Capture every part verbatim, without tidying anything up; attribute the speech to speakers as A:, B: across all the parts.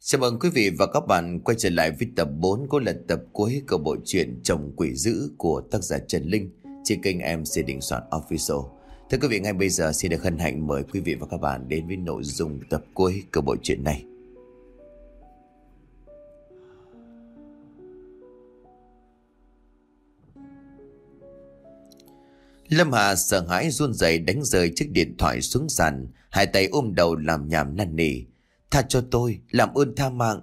A: Chào mừng quý vị và các bạn quay trở lại với tập bốn của lần tập cuối của bộ truyện Chồng Quỷ Dữ của tác giả Trần Linh trên kênh em xê Đình Soạn Official. Thưa quý vị, ngay bây giờ xin được hân hạnh mời quý vị và các bạn đến với nội dung tập cuối của bộ truyện này. Lâm Hà sợ hãi run rẩy đánh rơi chiếc điện thoại xuống sàn, hai tay ôm đầu làm nhảm năn nỉ: "Tha cho tôi, làm ơn tha mạng."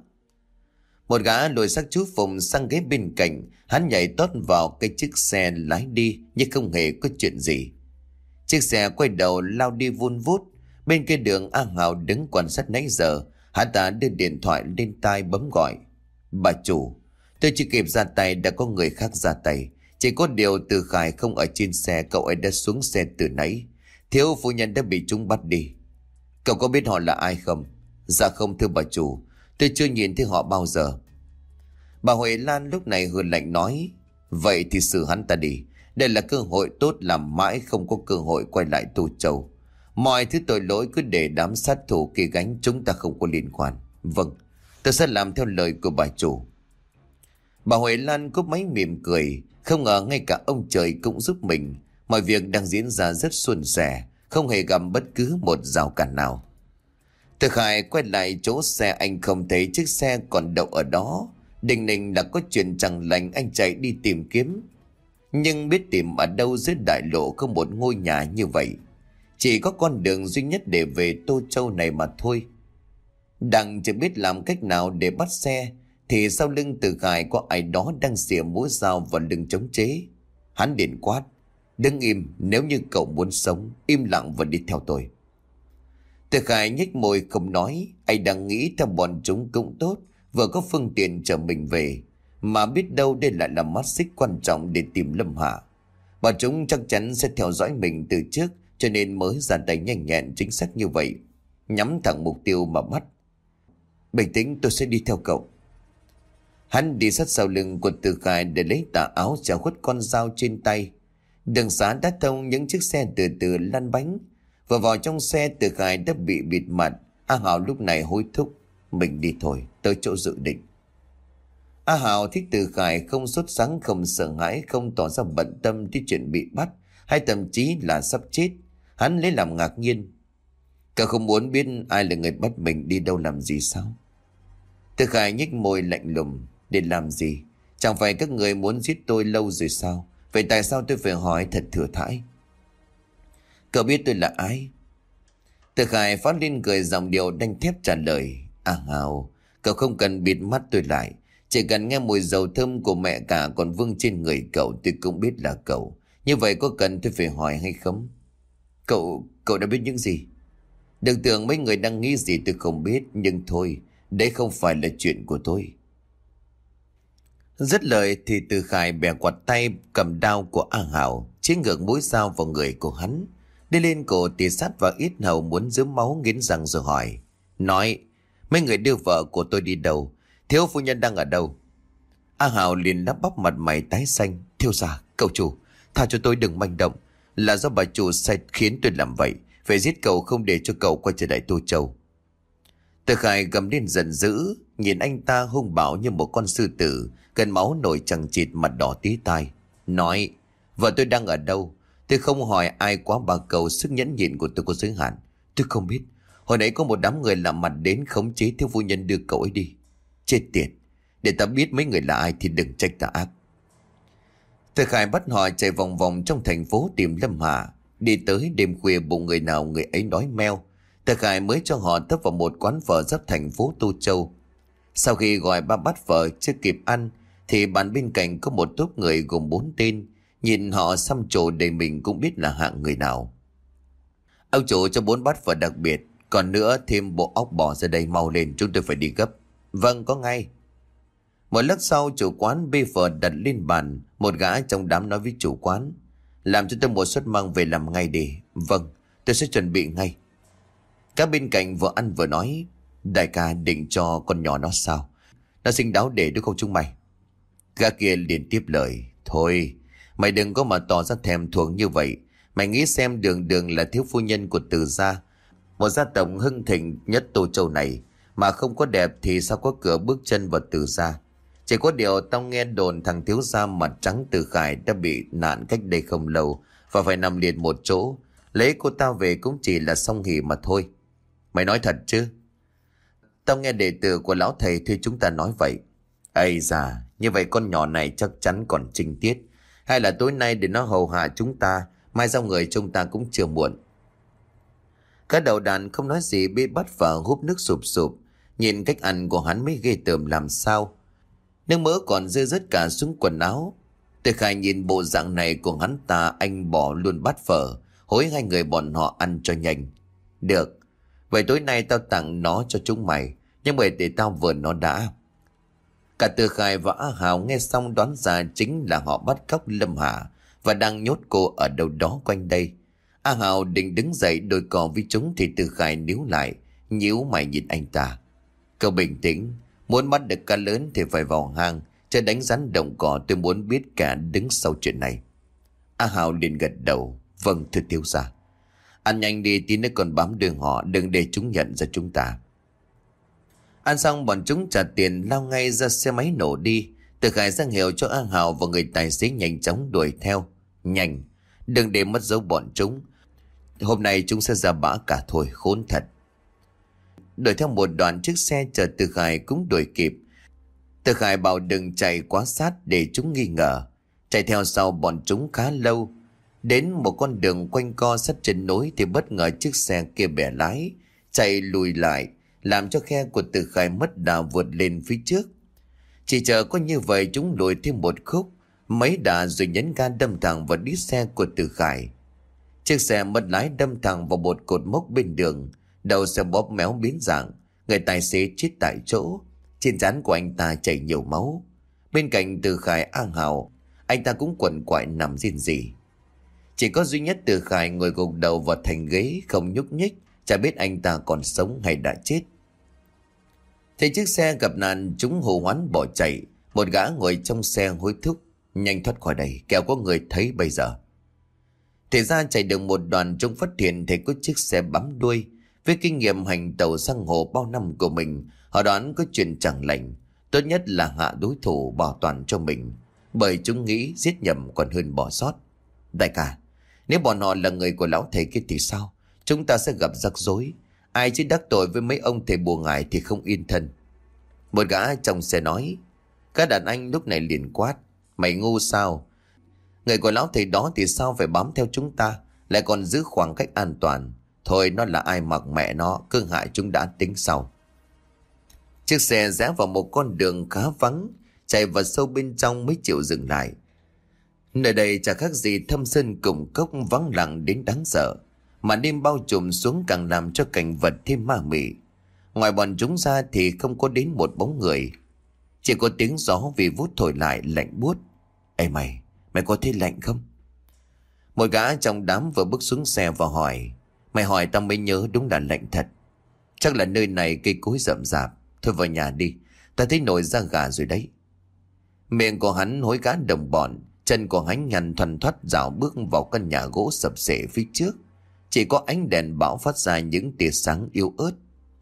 A: Một gã lôi xác chú Phùng sang ghế bên cạnh, hắn nhảy tót vào cái chiếc xe lái đi như không hề có chuyện gì. Chiếc xe quay đầu lao đi vun vút. Bên kia đường, A Hào đứng quan sát nãy giờ. Hắn ta đưa điện thoại lên tai bấm gọi: "Bà chủ, tôi chỉ kịp ra tay đã có người khác ra tay. Chỉ có điều Từ Khải không ở trên xe, cậu ấy đã xuống xe từ nãy. Thiếu phu nhân đã bị chúng bắt đi. Cậu có biết họ là ai không?" "Dạ không thưa bà chủ, tôi chưa nhìn thấy họ bao giờ." Bà Huệ Lan lúc này hừ lạnh nói: "Vậy thì xử hắn ta đi. Đây là cơ hội tốt, làm mãi không có cơ hội quay lại Tô Châu. Mọi thứ tội lỗi cứ để đám sát thủ kia gánh, chúng ta không có liên quan." "Vâng, tôi sẽ làm theo lời của bà chủ." Bà Huệ Lan cúp máy mỉm cười. Không ngờ ngay cả ông trời cũng giúp mình. Mọi việc đang diễn ra rất suôn sẻ, không hề gặp bất cứ một rào cản nào. Từ Khải quay lại chỗ xe, anh không thấy chiếc xe còn đậu ở đó. Đình ninh là có chuyện chẳng lành, anh chạy đi tìm kiếm. Nhưng biết tìm ở đâu dưới đại lộ không một ngôi nhà như vậy. Chỉ có con đường duy nhất để về Tô Châu này mà thôi. Đang chưa biết làm cách nào để bắt xe thì sau lưng Từ Khải có ai đó đang xỉa mũi dao vào lưng chống chế. Hắn điện quát: "Đứng im, nếu như cậu muốn sống, im lặng và đi theo tôi." Từ Khải nhếch môi không nói. Anh đang nghĩ theo bọn chúng cũng tốt, vừa có phương tiện chở mình về. Mà biết đâu đây lại là mắt xích quan trọng để tìm Lâm Hạ. Bọn chúng chắc chắn sẽ theo dõi mình từ trước, cho nên mới ra tay nhanh nhẹn chính xác như vậy, nhắm thẳng mục tiêu mà bắt. "Bình tĩnh, tôi sẽ đi theo cậu." Hắn đi sát sau lưng của Từ Khải để lấy tà áo che khuất con dao trên tay. Đường xá đã thông, những chiếc xe từ từ lăn bánh. Vừa vào trong xe, Từ Khải đã bị bịt mặt. A Hào lúc này hối thúc: "Mình đi thôi, tới chỗ dự định." A Hào thích Từ Khải không sốt sắng, không sợ hãi, không tỏ ra bận tâm tới chuyện bị bắt, hay thậm chí là sắp chết. Hắn lấy làm ngạc nhiên: "Cậu không muốn biết ai là người bắt mình đi đâu làm gì sao?" Từ Khải nhếch môi lạnh lùng: "Để làm gì? Chẳng phải các người muốn giết tôi lâu rồi sao? Vậy tại sao tôi phải hỏi thật thừa thãi?" "Cậu biết tôi là ai?" Từ Khải phát lên cười giọng điệu đanh thép trả lời: "À Hào, cậu không cần bịt mắt tôi lại. Chỉ cần nghe mùi dầu thơm của mẹ cả còn vương trên người cậu, tôi cũng biết là cậu. Như vậy có cần tôi phải hỏi hay không?" Cậu, cậu đã biết những gì?" "Đừng tưởng mấy người đang nghĩ gì tôi không biết, nhưng thôi, đấy không phải là chuyện của tôi." Dứt lời thì Từ Khải bẻ quạt tay cầm đao của A Hào, chế ngược mũi dao vào người của hắn, đi lên cổ tì sát vào yết hầu muốn giớm máu, nghiến răng rồi hỏi: "Nói, mấy người đưa vợ của tôi đi đâu? Thiếu phu nhân đang ở đâu?" A Hào liền lắp bắp, mặt mày tái xanh: "Thiếu gia, cậu chủ, tha cho tôi, đừng manh động. Là do bà chủ sai khiến tôi làm vậy, phải giết cậu không để cho cậu quay trở lại Tô Châu." Từ Khải gầm lên giận dữ, nhìn anh ta hung bạo như một con sư tử, cơn máu nổi chằng chịt, mặt đỏ tí tai. "Nói, vợ tôi đang ở đâu? Tôi không hỏi ai quá ba câu, sức nhẫn nhịn của tôi có giới hạn." "Tôi không biết. Hồi nãy có một đám người làm mặt đến khống chế thiếu phu nhân đưa cậu ấy đi." "Chết tiệt, để ta biết mấy người là ai thì đừng trách ta ác." Từ Khải bắt họ chạy vòng vòng trong thành phố tìm Lâm Hạ. Đi tới đêm khuya, bụng người nào người ấy đói meo. Từ Khải mới cho họ tấp vào một quán phở giáp thành phố Tô Châu. Sau khi gọi ba bát phở chưa kịp ăn thì bàn bên cạnh có một tốp người gồm bốn tên. Nhìn họ xăm trổ đầy mình cũng biết là hạng người nào. "Ông chủ cho bốn bát phở đặc biệt, còn nữa thêm bộ óc bò ra đây, mau lên, chúng tôi phải đi gấp." "Vâng, có ngay." Một lát sau, chủ quán bê phở đặt lên bàn. Một gã trong đám nói với chủ quán: "Làm cho tôi một suất mang về làm ngay đi." "Vâng, tôi sẽ chuẩn bị ngay." Các bên cạnh vừa ăn vừa nói: "Đại ca định cho con nhỏ nó sao? Nó xinh đáo để đúng không chúng mày?" Gã kia liền tiếp lời: "Thôi, mày đừng có mà tỏ ra thèm thuồng như vậy. Mày nghĩ xem, Đường Đường là thiếu phu nhân của Từ gia, một gia tộc hưng thịnh nhất Tô Châu này, Mà không có đẹp thì sao có cửa bước chân vào Từ gia. Chỉ có điều tao nghe đồn thằng thiếu gia mặt trắng Từ Khải đã bị nạn cách đây không lâu và phải nằm liệt một chỗ. Lấy cô ta về cũng chỉ là song hỉ mà thôi. Mày nói thật chứ? Tao nghe đệ tử của lão thầy thuê chúng ta nói vậy. Ây da, như vậy con nhỏ này chắc chắn còn trinh tiết. Hay là tối nay để nó hầu hạ chúng ta, mai giao người chúng ta cũng chưa muộn. Các đầu đàn không nói gì, bị bắt vào húp nước sụp sụp. Nhìn cách ăn của hắn mới ghê tởm làm sao. Nước mỡ còn rơi rớt cả xuống quần áo. Từ Khải nhìn bộ dạng này của hắn ta, anh bỏ luôn bát phở, hối hai người bọn họ ăn cho nhanh. Được, vậy tối nay tao tặng nó cho chúng mày, nhưng mà để tao vừa nó đã. Cả Từ Khải và A Hào nghe xong đoán ra chính là họ bắt cóc Lâm Hà và đang nhốt cô ở đâu đó quanh đây. A Hào định đứng dậy đôi cò với chúng thì Từ Khải níu lại, nhíu mày nhìn anh ta. Cậu bình tĩnh, muốn bắt được cá lớn thì phải vào hang, chứ đánh rắn động cỏ tôi muốn biết cả đứng sau chuyện này. A Hào liền gật đầu, vâng thưa thiếu gia. Ăn nhanh đi, tí nữa còn bám đường họ, đừng để chúng nhận ra chúng ta. Ăn xong bọn chúng trả tiền lao ngay ra xe máy nổ đi. Từ Khải ra hiệu cho A Hào và người tài xế nhanh chóng đuổi theo. Nhanh, đừng để mất dấu bọn chúng. Hôm nay chúng sẽ ra bã cả thôi, khốn thật. Đuổi theo một đoạn, chiếc xe chờ Từ Khải cũng đuổi kịp. Từ Khải bảo đừng chạy quá sát để chúng nghi ngờ. Chạy theo sau bọn chúng khá lâu. Đến một con đường quanh co sát chân núi thì bất ngờ chiếc xe kia bẻ lái, chạy lùi lại, làm cho khe của Từ Khải mất đà vượt lên phía trước. Chỉ chờ có như vậy chúng lùi thêm một khúc, mấy đà rồi nhấn ga đâm thẳng vào đít xe của Từ Khải. Chiếc xe mất lái đâm thẳng vào một cột mốc bên đường, đầu xe bóp méo biến dạng, người tài xế chết tại chỗ. Trên trán của anh ta chảy nhiều máu. Bên cạnh Từ Khải, A Hào, anh ta cũng quằn quại nằm rên rỉ. Chỉ có duy nhất Từ Khải ngồi gục đầu vào thành ghế không nhúc nhích, chả biết anh ta còn sống hay đã chết. Thấy chiếc xe gặp nạn, chúng hô hoán bỏ chạy. Một gã ngồi trong xe hối thúc, nhanh thoát khỏi đây, kẻo có người thấy bây giờ. Thì ra chạy được một đoạn, chúng phát hiện thấy có chiếc xe bám đuôi. Với kinh nghiệm hành tàu sang hồ bao năm của mình, họ đoán có chuyện chẳng lành, tốt nhất là hạ đối thủ bảo toàn cho mình, bởi chúng nghĩ giết nhầm còn hơn bỏ sót. Đại ca, nếu bọn họ là người của lão thầy kia thì sao? Chúng ta sẽ gặp rắc rối. Ai chứ đắc tội với mấy ông thầy bùa ngải thì không yên thân. Một gã trong xe nói. Các đàn anh lúc này liền quát. Mày ngu sao? Người của lão thầy đó thì sao phải bám theo chúng ta, lại còn giữ khoảng cách an toàn. Thôi nó là ai mặc mẹ nó, cương hại chúng đã tính sau. Chiếc xe rẽ vào một con đường khá vắng, chạy vào sâu bên trong mới chịu dừng lại. Nơi đây chả khác gì thâm sơn cùng cốc, vắng lặng đến đáng sợ. Mà đêm bao trùm xuống càng làm cho cảnh vật thêm ma mị. Ngoài bọn chúng ra thì không có đến một bóng người. Chỉ có tiếng gió vì vút thổi lại lạnh buốt. Ê mày, mày có thấy lạnh không? Một gã trong đám vừa bước xuống xe và hỏi. Mày hỏi tao mới nhớ, đúng là lạnh thật. Chắc là nơi này cây cối rậm rạp. Thôi vào nhà đi, ta thấy nổi da gà rồi đấy. Miệng của hắn hối gã đồng bọn, chân của hắn nhằn thoăn thoắt dạo bước vào căn nhà gỗ sập xệ phía trước. Chỉ có ánh đèn bão phát ra những tia sáng yếu ớt.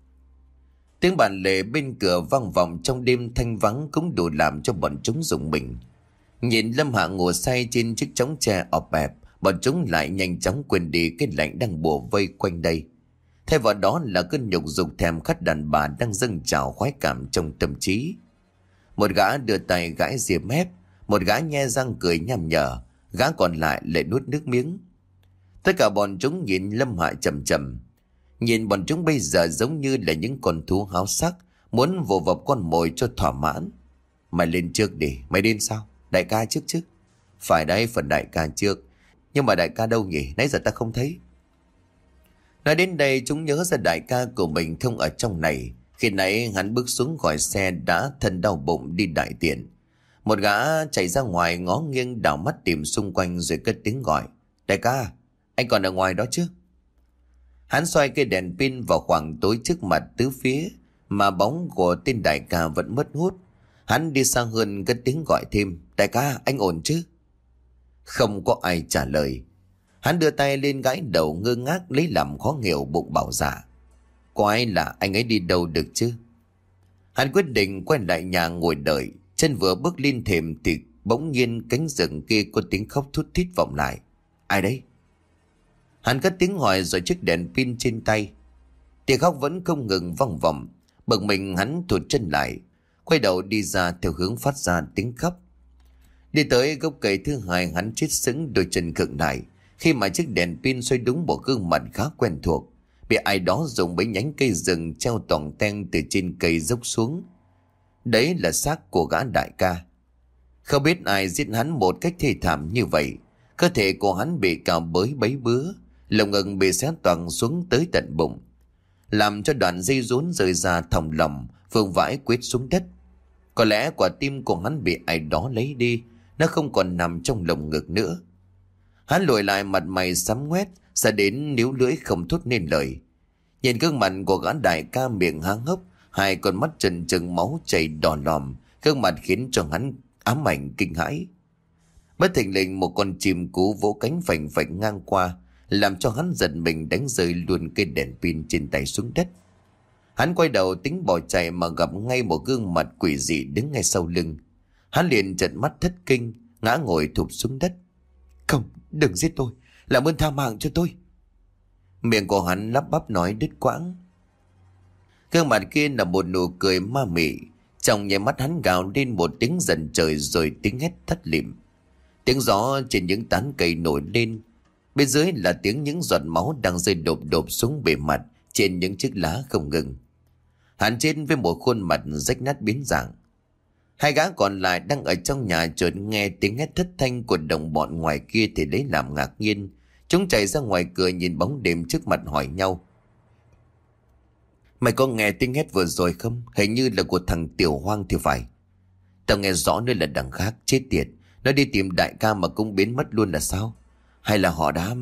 A: Tiếng bàn lề bên cửa vang vọng trong đêm thanh vắng cũng đủ làm cho bọn chúng rùng mình. Nhìn Lâm Hạ ngồi say trên chiếc chõng tre ọp ẹp, bọn chúng lại nhanh chóng quên đi cái lạnh đang bủa vây quanh đây. Thay vào đó là cơn nhục dục thèm khát đàn bà đang dâng trào khoái cảm trong tâm trí. Một gã đưa tay gãi ria mép, một gã nhe răng cười nham nhở, gã còn lại lại nuốt nước miếng. Tất cả bọn chúng nhìn Lâm Hạ chầm chầm. Nhìn bọn chúng bây giờ giống như là những con thú háo sắc, muốn vồ vập con mồi cho thỏa mãn. Mày lên trước đi, mày điên sao? Đại ca trước chứ? Phải đấy, phần đại ca trước. Nhưng mà đại ca đâu nhỉ? Nãy giờ ta không thấy. Nói đến đây chúng nhớ ra đại ca của mình không ở trong này. Khi nãy hắn bước xuống khỏi xe đã thân đau bụng đi đại tiện. Một gã chạy ra ngoài ngó nghiêng đảo mắt tìm xung quanh rồi cất tiếng gọi. Đại ca, anh còn ở ngoài đó chứ? Hắn xoay cây đèn pin vào khoảng tối trước mặt tứ phía, mà bóng của tên đại ca vẫn mất hút. Hắn đi xa hơn cất tiếng gọi thêm. Đại ca, anh ổn chứ? Không có ai trả lời. Hắn đưa tay lên gãi đầu ngơ ngác lấy làm khó hiểu, bụng bảo dạ. Có ai là anh ấy đi đâu được chứ? Hắn quyết định quay lại nhà ngồi đợi. Chân vừa bước lên thềm thì bỗng nhiên cánh rừng kia có tiếng khóc thút thít vọng lại. Ai đấy? Hắn cất tiếng hỏi rồi chiếc đèn pin trên tay. Tiếng khóc vẫn không ngừng vang vọng. Bực mình hắn thụt chân lại, quay đầu đi ra theo hướng phát ra tiếng khóc. Đi tới gốc cây thứ hai, hắn chết sững, đôi chân khựng lại khi mà chiếc đèn pin xoay đúng một gương mặt khá quen thuộc, bị ai đó dùng mấy nhánh cây rừng treo toòng teng từ trên cây dốc xuống. Đấy là xác của gã đại ca. Không biết ai giết hắn một cách thê thảm như vậy. Cơ thể của hắn bị cào bới bấy bứa, lồng ngực bị xé toang xuống tới tận bụng, làm cho đoạn dây rốn rơi ra thòng lọng, vương vãi quết xuống đất. Có lẽ quả tim của hắn bị ai đó lấy đi, nó không còn nằm trong lồng ngực nữa. Hắn lùi lại, mặt mày sám ngoét, sợ đến níu lưỡi không thốt nên lời. Nhìn gương mặt của gã đại ca miệng há hốc, hai con mắt trần trừng máu chảy đỏ lòm, gương mặt khiến cho hắn ám ảnh kinh hãi. Bất thình lình một con chim cú vỗ cánh phành phạch ngang qua, làm cho hắn giật mình đánh rơi luôn cây đèn pin trên tay xuống đất. Hắn quay đầu tính bỏ chạy mà gặp ngay một gương mặt quỷ dị đứng ngay sau lưng. Hắn liền trợn mắt thất kinh, ngã ngồi thụp xuống đất. Không, đừng giết tôi, làm ơn tha mạng cho tôi. Miệng của hắn lắp bắp nói đứt quãng. Gương mặt kia là một nụ cười ma mị. Trong nháy mắt hắn gào lên một tiếng dần trời, rồi tiếng hét thất lịm. Tiếng gió trên những tán cây nổi lên, bên dưới là tiếng những giọt máu đang rơi đột đột xuống bề mặt trên những chiếc lá không ngừng. Hắn chết với một khuôn mặt rách nát biến dạng. Hai gã còn lại đang ở trong nhà chợt nghe tiếng hét thất thanh của đồng bọn ngoài kia thì lấy làm ngạc nhiên. Chúng chạy ra ngoài cửa nhìn bóng đêm trước mặt hỏi nhau. Mày có nghe tiếng hét vừa rồi không? Hình như là của thằng Tiểu Hoang thì phải. Tao nghe rõ nữa là đằng khác, chết tiệt. Nó đi tìm đại ca mà cũng biến mất luôn là sao? Hay là họ đã...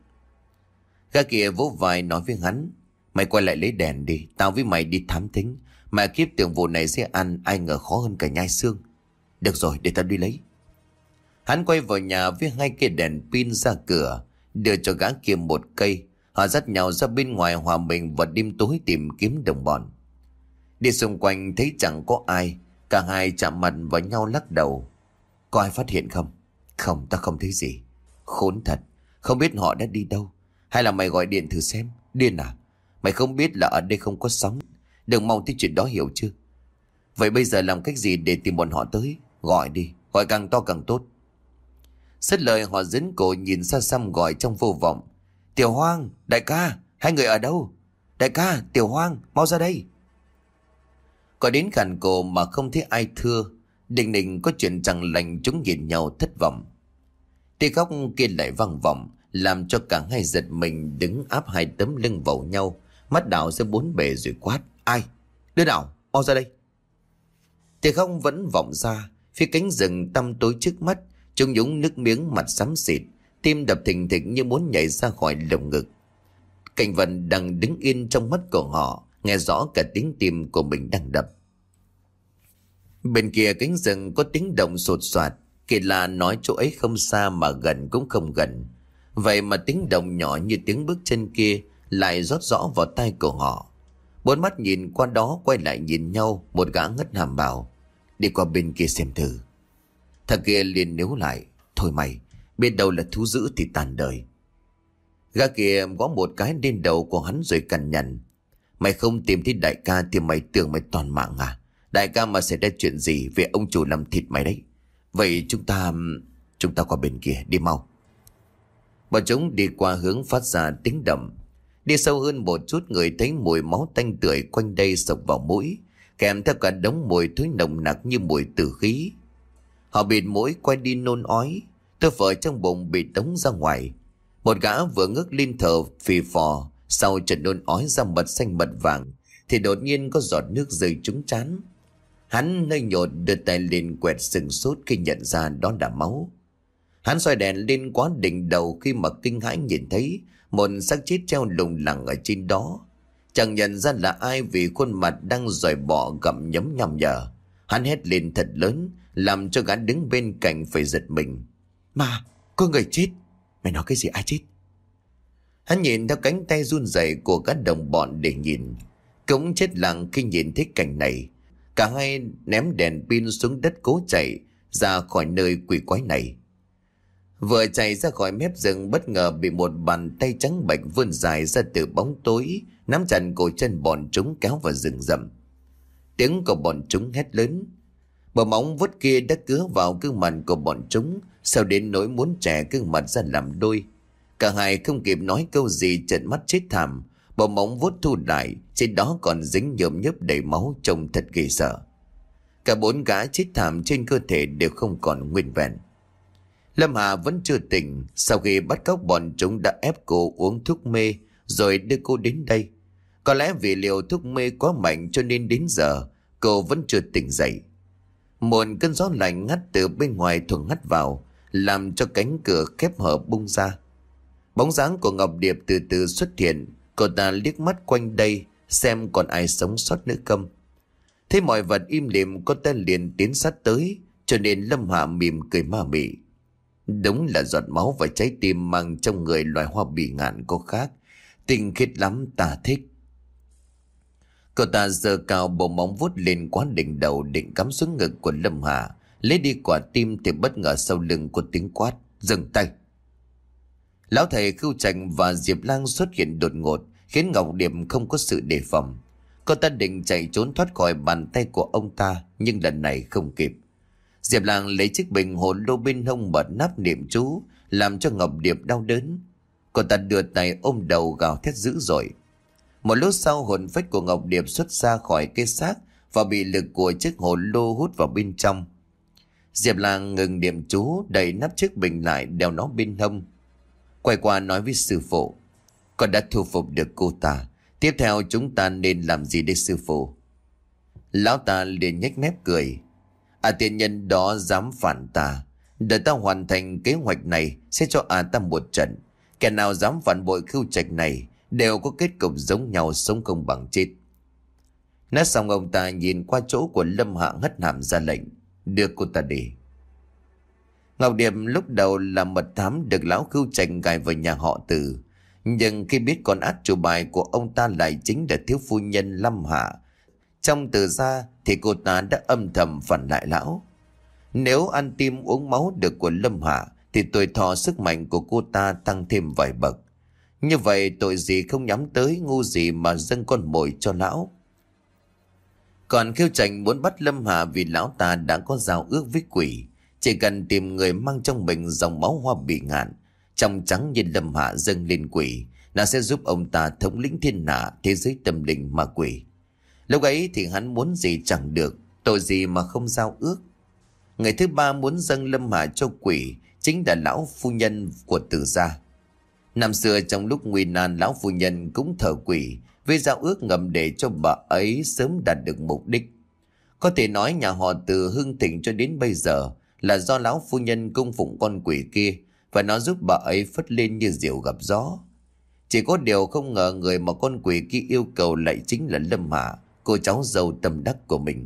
A: Gã kia vỗ vai nói với hắn. Mày quay lại lấy đèn đi, tao với mày đi thám thính. Mà kiếp tưởng vụ này sẽ ăn, ai ngờ khó hơn cả nhai xương. Được rồi, để tao đi lấy. Hắn quay vào nhà với hai cây đèn pin ra cửa, đưa cho gã kia một cây. Họ dắt nhau ra bên ngoài hòa mình vào đêm tối tìm kiếm đồng bọn. Đi xung quanh thấy chẳng có ai, cả hai chạm mặt vào nhau lắc đầu. Có ai phát hiện không? Không, ta không thấy gì. Khốn thật, không biết họ đã đi đâu. Hay là mày gọi điện thử xem? Điên à? Mày không biết là ở đây không có sóng. Đừng mong tới chuyện đó, hiểu chưa? Vậy bây giờ làm cách gì để tìm bọn họ tới? Gọi đi, gọi càng to càng tốt. Xét lời họ dính cổ nhìn xa xăm gọi trong vô vọng. Tiểu Hoang, đại ca, hai người ở đâu? Đại ca, Tiểu Hoang, mau ra đây. Có đến khàn cổ mà không thấy ai thưa. Định định có chuyện chẳng lành, chúng nhìn nhau thất vọng. Tiếng khóc kia lại vang vọng, làm cho cả hai giật mình đứng áp hai tấm lưng vào nhau, mắt đảo ra bốn bề rồi quát. Ai? Đứa nào? Mau ra đây. Tiếng khóc vẫn vọng ra, phía cánh rừng tăm tối trước mắt, chúng nhúng nước miếng, mặt xám xịt, tim đập thình thịch như muốn nhảy ra khỏi lồng ngực. Cảnh vật đang đứng yên trong mắt của họ, nghe rõ cả tiếng tim của mình đang đập. Bên kia cánh rừng có tiếng động sột soạt, kỳ lạ nói chỗ ấy không xa mà gần cũng không gần. Vậy mà tiếng động nhỏ như tiếng bước chân kia lại rót rõ vào tai của họ. Bốn mắt nhìn qua đó quay lại nhìn nhau, một gã ngất hàm bảo. Đi qua bên kia xem thử. Thằng kia liền níu lại. Thôi mày, biết đâu là thú dữ thì tàn đời. Gã kia gõ một cái lên đầu của hắn rồi cằn nhằn. Mày không tìm thấy đại ca thì mày tưởng mày toàn mạng à? Đại ca mà xảy ra chuyện gì về ông chủ làm thịt mày đấy. Vậy chúng ta... Chúng ta qua bên kia, đi mau. Bọn chúng đi qua hướng phát ra tiếng động. Đi sâu hơn một chút, người thấy mùi máu tanh tưởi quanh đây sộc vào mũi, kèm theo cả đống mùi thối nồng nặc như mùi tử khí. Họ bịt mũi quay đi nôn ói, tơ phở trong bụng bị tống ra ngoài. Một gã vừa ngước lên thở phì phò, sau trận nôn ói ra mật xanh mật vàng, thì đột nhiên có giọt nước rơi trúng trán. Hắn nơi nhột đưa tay lên quẹt sừng sốt khi nhận ra đó là máu. Hắn soi đèn lên quá đỉnh đầu khi mà kinh hãi nhìn thấy một xác chết treo lủng lẳng ở trên đó. Chẳng nhận ra là ai vì khuôn mặt đang dòi bọ gặm nhấm nhằm nhở. Hắn hét lên thật lớn, làm cho gã đứng bên cạnh phải giật mình. Mà, có người chết. Mày nói cái gì, ai chết? Hắn nhìn theo cánh tay run rẩy của các đồng bọn để nhìn. Cũng chết lặng khi nhìn thấy cảnh này. Cả hai ném đèn pin xuống đất cố chạy ra khỏi nơi quỷ quái này. Vừa chạy ra khỏi mép rừng, bất ngờ bị một bàn tay trắng bệch vươn dài ra từ bóng tối, nắm chặt cổ chân bọn chúng kéo vào rừng rậm. Tiếng của bọn chúng hét lớn. Bờ móng vuốt kia đã cứa vào gương mặt của bọn chúng, sau đến nỗi muốn chẻ gương mặt ra làm đôi. Cả hai không kịp nói câu gì, trợn mắt chết thảm. Bờ móng vuốt thu lại, trên đó còn dính nhớm nhớp đầy máu, trông thật ghê sợ. Cả bốn gã chết thảm trên cơ thể đều không còn nguyên vẹn. Lâm Hà vẫn chưa tỉnh. Sau khi bắt cóc bọn chúng đã ép cô uống thuốc mê rồi đưa cô đến đây. Có lẽ vì liều thuốc mê quá mạnh cho nên đến giờ cô vẫn chưa tỉnh dậy. Một cơn gió lạnh ngắt từ bên ngoài thoảng hắt vào, làm cho cánh cửa khép hở bung ra. Bóng dáng của Ngọc Điệp từ từ xuất hiện. Cô ta liếc mắt quanh đây xem còn ai sống sót nữa không. Thấy mọi vật im lìm, cô ta liền tiến sát tới, cho nên Lâm Hà mỉm cười ma mị. Đúng là giọt máu và trái tim mang trong người loài hoa bỉ ngạn có khác, tinh khiết lắm, ta thích. Cô ta giơ cao bộ móng vuốt lên quá đỉnh đầu định cắm xuống ngực của Lâm Hà, lấy đi quả tim thì bất ngờ sau lưng có tiếng quát: dừng tay. Lão thầy Khưu Trạch và Diệp Lang xuất hiện đột ngột, khiến Ngọc Điệp không có sự đề phòng. Cô ta định chạy trốn thoát khỏi bàn tay của ông ta, nhưng lần này không kịp. Diệp Lang lấy chiếc bình hồ lô bên hông bật nắp niệm chú, làm cho Ngọc Điệp đau đớn. Cô ta đưa tay ôm đầu gào thét dữ dội. Một lúc sau, hồn phách của Ngọc Điệp xuất ra khỏi cái xác và bị lực của chiếc hồ lô hút vào bên trong. Diệp Lang ngừng niệm chú, đẩy nắp chiếc bình lại, đeo nó bên hông. Quay qua nói với sư phụ: con đã thu phục được cô ta, tiếp theo chúng ta nên làm gì đây sư phụ? Lão ta liền nhếch mép cười: À, tiên nhân đó dám phản ta, đợi ta hoàn thành kế hoạch này sẽ cho à ta một trận. Kẻ nào dám phản bội Khưu Trạch này đều có kết cục giống nhau, sống không bằng chết. Nói xong, ông ta nhìn qua chỗ của Lâm Hạ, hất hàm ra lệnh: đưa cô ta đi. Ngọc Điệp lúc đầu là mật thám được lão Khưu Trạch gài vào nhà họ Từ, nhưng khi biết con át chủ bài của ông ta lại chính là thiếu phu nhân Lâm Hạ trong Từ gia thì cô ta đã âm thầm phản lại lão. Nếu ăn tim uống máu được của Lâm Hạ thì tuổi thọ sức mạnh của cô ta tăng thêm vài bậc. Như vậy tội gì không nhắm tới, ngu gì mà dâng con mồi cho lão. Còn Khưu Trạch muốn bắt Lâm Hạ vì lão ta đã có giao ước với quỷ, chỉ cần tìm người mang trong mình dòng máu hoa bỉ ngạn, trong trắng như Lâm Hạ dâng lên quỷ, nó sẽ giúp ông ta thống lĩnh thiên hạ thế giới tâm linh ma quỷ. Lúc ấy thì hắn muốn gì chẳng được, tội gì mà không giao ước. Người thứ ba muốn dâng Lâm Hạ cho quỷ chính là lão phu nhân của Từ gia. Năm xưa trong lúc nguy nan, lão phu nhân cũng thờ quỷ với giao ước ngầm để cho bà ấy sớm đạt được mục đích. Có thể nói nhà họ Từ hưng thịnh cho đến bây giờ là do lão phu nhân cung phụng con quỷ kia, và nó giúp bà ấy phất lên như diều gặp gió. Chỉ có điều không ngờ người mà con quỷ kia yêu cầu lại chính là Lâm Hạ, cô cháu dâu tâm đắc của mình.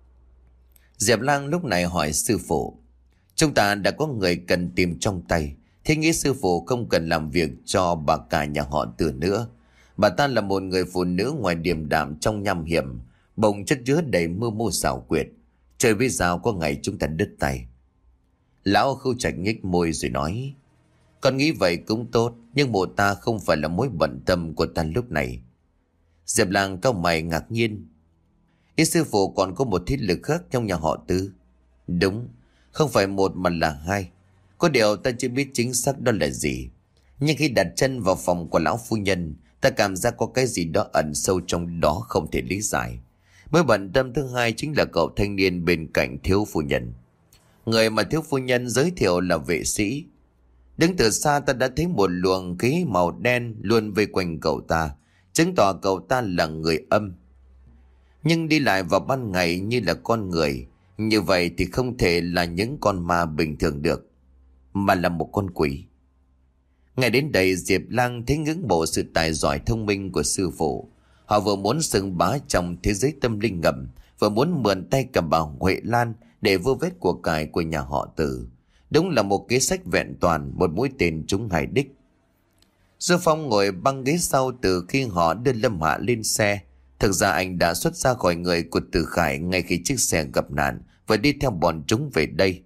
A: Diệp Lang lúc này hỏi sư phụ: chúng ta đã có người cần tìm trong tay, thế nghĩ sư phụ không cần làm việc cho bà cả nhà họ Từ nữa. Bà ta là một người phụ nữ ngoài điềm đạm trong nham hiểm, bỗng chất chứa đầy mưu mô xảo quyệt. Trời biết sao có ngày chúng ta đứt tay. Lão Khưu Trạch nhếch môi rồi nói: con nghĩ vậy cũng tốt, nhưng mộ ta không phải là mối bận tâm của ta lúc này. Diệp Lang cau mày ngạc nhiên: ý sư phụ còn có một thế lực khác trong nhà họ Từ? Đúng, không phải một mà là hai. Có điều ta chưa biết chính xác đó là gì, nhưng khi đặt chân vào phòng của lão phu nhân, ta cảm giác có cái gì đó ẩn sâu trong đó không thể lý giải. Mối bận tâm thứ hai chính là cậu thanh niên bên cạnh thiếu phu nhân. Người mà thiếu phu nhân giới thiệu là vệ sĩ. Đứng từ xa ta đã thấy một luồng khí màu đen luôn vây quanh cậu ta, chứng tỏ cậu ta là người âm. Nhưng đi lại vào ban ngày như là con người, như vậy thì không thể là những con ma bình thường được, mà là một con quỷ. Ngay đến đây, Diệp Lang thấy ngưỡng mộ sự tài giỏi thông minh của sư phụ. Họ vừa muốn xưng bá trong thế giới tâm linh ngầm, vừa muốn mượn tay cả bà Huệ Lan để vơ vét của cải của nhà họ Từ. Đúng là một kế sách vẹn toàn, một mũi tên trúng hai đích. Dương Phong ngồi băng ghế sau từ khi họ đưa Lâm Hạ lên xe. Thực ra anh đã xuất ra khỏi người của Từ Khải ngay khi chiếc xe gặp nạn và đi theo bọn chúng về đây.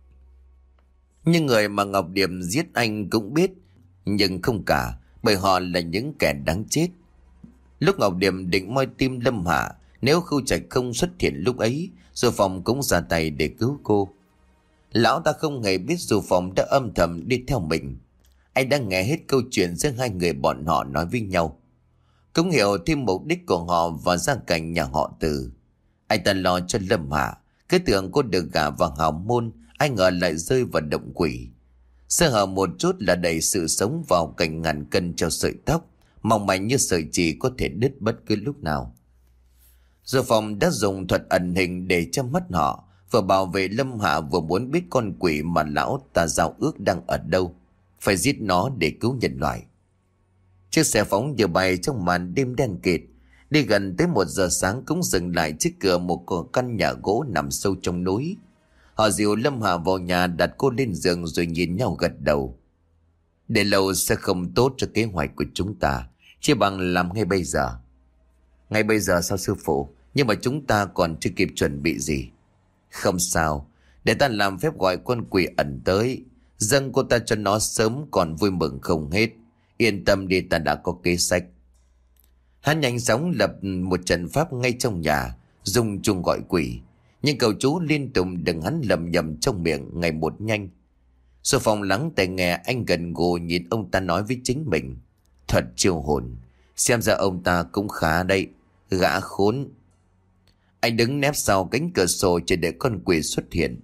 A: Nhưng người mà Ngọc Điệp giết anh cũng biết, nhưng không cả, bởi họ là những kẻ đáng chết. Lúc Ngọc Điệp định moi tim Lâm Hạ, nếu Khưu Trạch không xuất hiện lúc ấy, Du Phong cũng ra tay để cứu cô. Lão ta không hề biết Du Phong đã âm thầm đi theo mình. Anh đã nghe hết câu chuyện giữa hai người bọn họ nói với nhau, cũng hiểu thêm mục đích của họ và gia cảnh nhà họ Từ. Anh ta lo cho Lâm Hạ, cứ tưởng cô được gả vào hào môn, ai ngờ lại rơi vào động quỷ. Sơ hở một chút là đẩy sự sống vào cảnh ngàn cân treo sợi tóc, mong manh như sợi chỉ có thể đứt bất cứ lúc nào. Du Phong đã dùng thuật ẩn hình để che mắt họ, vừa bảo vệ Lâm Hạ vừa muốn biết con quỷ mà lão ta giao ước đang ở đâu, phải giết nó để cứu nhân loại. Chiếc xe phóng vừa bay trong màn đêm đen kịt, đi gần tới một giờ sáng cũng dừng lại trước cửa một căn nhà gỗ nằm sâu trong núi. Họ dìu Lâm Hạ vào nhà, đặt cô lên giường rồi nhìn nhau gật đầu. Để lâu sẽ không tốt cho kế hoạch của chúng ta, chỉ bằng làm ngay bây giờ. Ngay bây giờ sao sư phụ? Nhưng mà chúng ta còn chưa kịp chuẩn bị gì. Không sao, để ta làm phép gọi con quỷ ẩn tới, dâng cô ta cho nó sớm còn vui mừng không hết. Yên tâm đi, ta đã có kế sách. Hắn nhanh chóng lập một trận pháp ngay trong nhà, dùng chuông gọi quỷ. Nhưng cầu chú liên tục đừng hắn lầm nhầm trong miệng ngày một nhanh. Du Phong lắng tai nghe, anh gần gù nhìn ông ta nói với chính mình. Thật chiêu hồn, xem ra ông ta cũng khá đấy, gã khốn. Anh đứng nép sau cánh cửa sổ chờ đợi con quỷ xuất hiện.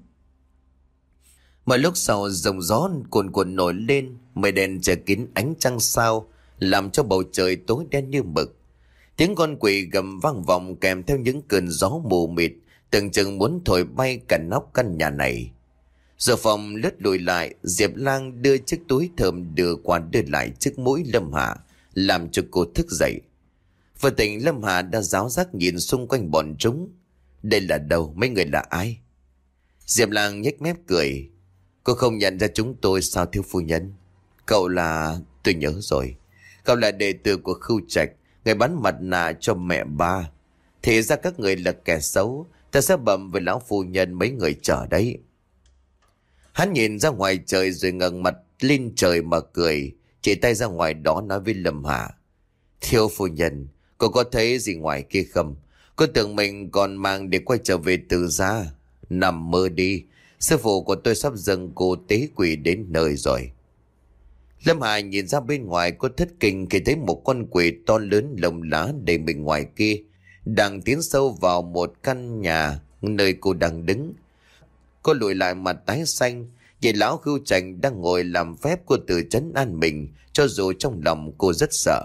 A: Một lúc sau, dòng gió cuồn cuộn nổi lên, mây đen che kín ánh trăng sao, làm cho bầu trời tối đen như mực. Tiếng con quỷ gầm vang vọng kèm theo những cơn gió mù mịt, tưởng chừng muốn thổi bay cả nóc căn nhà này. Giờ Phong lướt lùi lại, Diệp Lang đưa chiếc túi thơm đưa qua đưa lại trước mũi Lâm Hạ, làm cho cô thức dậy. Vừa tỉnh, Lâm Hạ đã ráo rác nhìn xung quanh bọn chúng. Đây là đâu? Mấy người là ai? Diệp Lang nhếch mép cười. Cô không nhận ra chúng tôi sao thiếu phu nhân? Cậu là... tôi nhớ rồi. Cậu là đệ tử của Khưu Trạch, người bán mặt nạ cho mẹ ba. Thì ra các người là kẻ xấu, ta sẽ bẩm với lão phu nhân mấy người chờ đấy. Hắn nhìn ra ngoài trời rồi ngẩng mặt lên trời mà cười, chỉ tay ra ngoài đó nói với Lâm Hạ. Thiếu phu nhân, cô có thấy gì ngoài kia không? Cô tưởng mình còn mang để quay trở về Từ gia. Nằm mơ đi, sư phụ của tôi sắp dâng cô tế quỷ đến nơi rồi. Lâm Hạ nhìn ra bên ngoài, cô thất kinh khi thấy một con quỷ to lớn lồng lá đầy mình ngoài kia đang tiến sâu vào một căn nhà nơi cô đang đứng. Cô lùi lại mặt tái xanh, vì lão Khưu Trạch đang ngồi làm phép, cô tự trấn an mình, cho dù trong lòng cô rất sợ.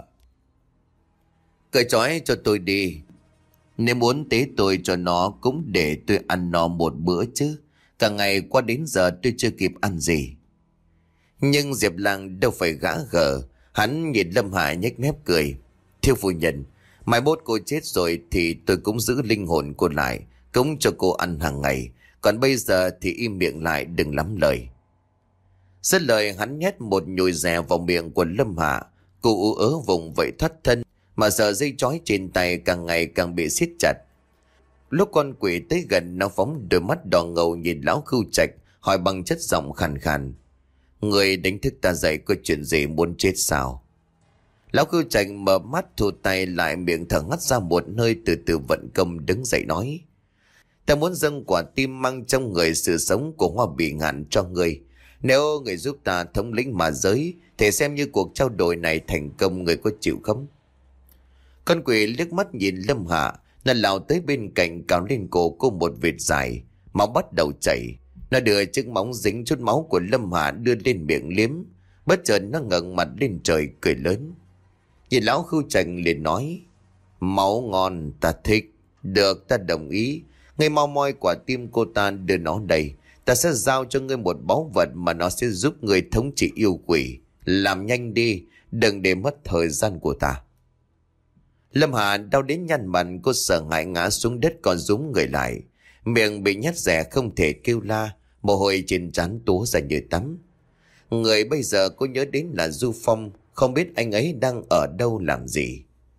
A: Cởi trói cho tôi đi. Nếu muốn tế tôi cho nó cũng để tôi ăn no một bữa chứ. Cả ngày qua đến giờ tôi chưa kịp ăn gì. Nhưng Diệp Lang đâu phải gã gờ. Hắn nhìn Lâm Hạ nhếch mép cười. Thiếu phu nhân, mai mốt cô chết rồi thì tôi cũng giữ linh hồn cô lại, cũng cho cô ăn hàng ngày. Còn bây giờ thì im miệng lại, đừng lắm lời. Dứt lời, hắn nhét một nhồi dè vào miệng của Lâm Hạ. Cô ú ớ vùng vẫy thoát thân, mà sợ dây trói trên tay càng ngày càng bị siết chặt. Lúc con quỷ tới gần, nó phóng đôi mắt đỏ ngầu nhìn lão Khưu Trạch, hỏi bằng chất giọng khàn khàn. Người đánh thức ta dậy, có chuyện gì muốn chết sao? Lão Khưu Trạch mở mắt thu tay lại, miệng thở ngắt ra một hơi, từ từ vận công đứng dậy nói. Ta muốn dâng quả tim mang trong người sự sống của Hoa Bỉ Ngạn cho người. Nếu người giúp ta thống lĩnh mà giới, thì xem như cuộc trao đổi này thành công, người có chịu không? Con quỷ liếc mắt nhìn Lâm Hạ, nó lao tới bên cạnh, cào lên cổ cô một vệt dài, máu bắt đầu chảy. Nó đưa chiếc móng dính chút máu của Lâm Hạ đưa lên miệng liếm. Bất chợt nó ngẩng mặt lên trời cười lớn. Nhìn lão Khưu Trạch liền nói. Máu ngon, ta thích. Được, ta đồng ý. Ngươi mau moi quả tim cô ta đưa nó đây. Ta sẽ giao cho ngươi một báu vật mà nó sẽ giúp ngươi thống trị yêu quỷ. Làm nhanh đi, đừng để mất thời gian của ta. Lâm Hạ đau đến nhăn mặt, cô sợ hãi ngã xuống đất còn rúm người lại. Miệng bị nhát rẻ không thể kêu la, mồ hôi trên trán túa ra như tắm. Người bây giờ cô nhớ đến là Du Phong, không biết anh ấy đang ở đâu làm gì.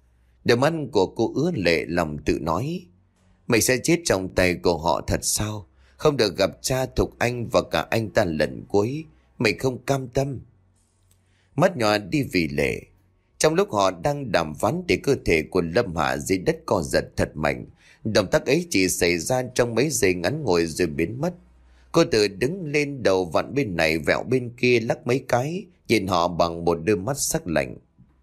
A: Đôi mắt của cô ứa lệ, lòng tự nói: Mày sẽ chết trong tay của họ thật sao? Không được gặp cha Thục Anh và cả anh ta lần cuối. Mày không cam tâm. Mắt nhòa đi vì lệ. Trong lúc họ đang đàm phán thì cơ thể của Lâm Hạ dưới đất co giật thật mạnh. Động tác ấy chỉ xảy ra trong mấy giây ngắn ngủi rồi biến mất. Cô tự đứng lên, đầu vặn bên này vẹo bên kia, lắc mấy cái, nhìn họ bằng một đôi mắt sắc lạnh.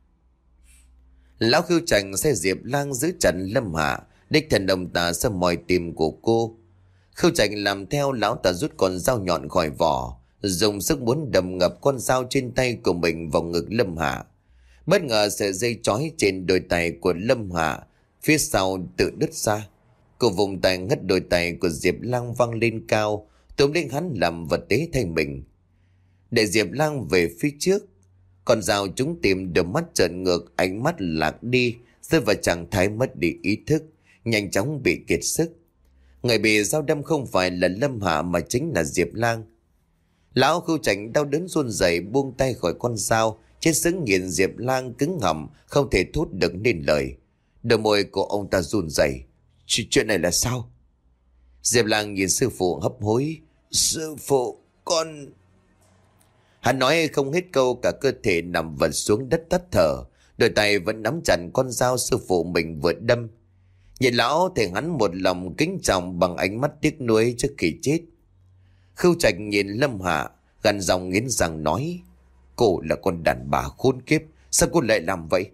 A: Lão Khưu Trạch xe Diệp Lang giữ chặt Lâm Hạ, đích thần ông ta xâm moi tim của cô. Khưu Trạch làm theo, lão ta rút con dao nhọn khỏi vỏ, dùng sức muốn đâm ngập con dao trên tay của mình vào ngực Lâm Hạ. Bất ngờ sợi dây trói trên đôi tay của Lâm Hạ phía sau tự đứt ra. Cô vùng tay ngắt đôi tay của Diệp Lang văng lên cao, túm lên hắn làm vật tế thay mình. Để Diệp Lang về phía trước, con dao chúng tìm đôi mắt trợn ngược, ánh mắt lạc đi, rơi vào trạng thái mất đi ý thức, nhanh chóng bị kiệt sức. Người bị dao đâm không phải là Lâm Hạ mà chính là Diệp Lang. Lão Khưu Trạch đau đớn run rẩy buông tay khỏi con dao, chết sững nhìn Diệp Lang cứng họng, không thể thốt được nên lời. Đôi môi của ông ta run rẩy. Chuyện này là sao? Diệp Lang nhìn sư phụ hấp hối. Sư phụ, con... Hắn nói không hết câu, cả cơ thể nằm vật xuống đất tắt thở, đôi tay vẫn nắm chặt con dao sư phụ mình vừa đâm. Nhìn lão thì hắn một lòng kính trọng bằng ánh mắt tiếc nuối trước khi chết. Khưu Trạch nhìn Lâm Hạ, gằn giọng nghiến răng nói: Cô là con đàn bà khốn kiếp, sao cô lại làm vậy?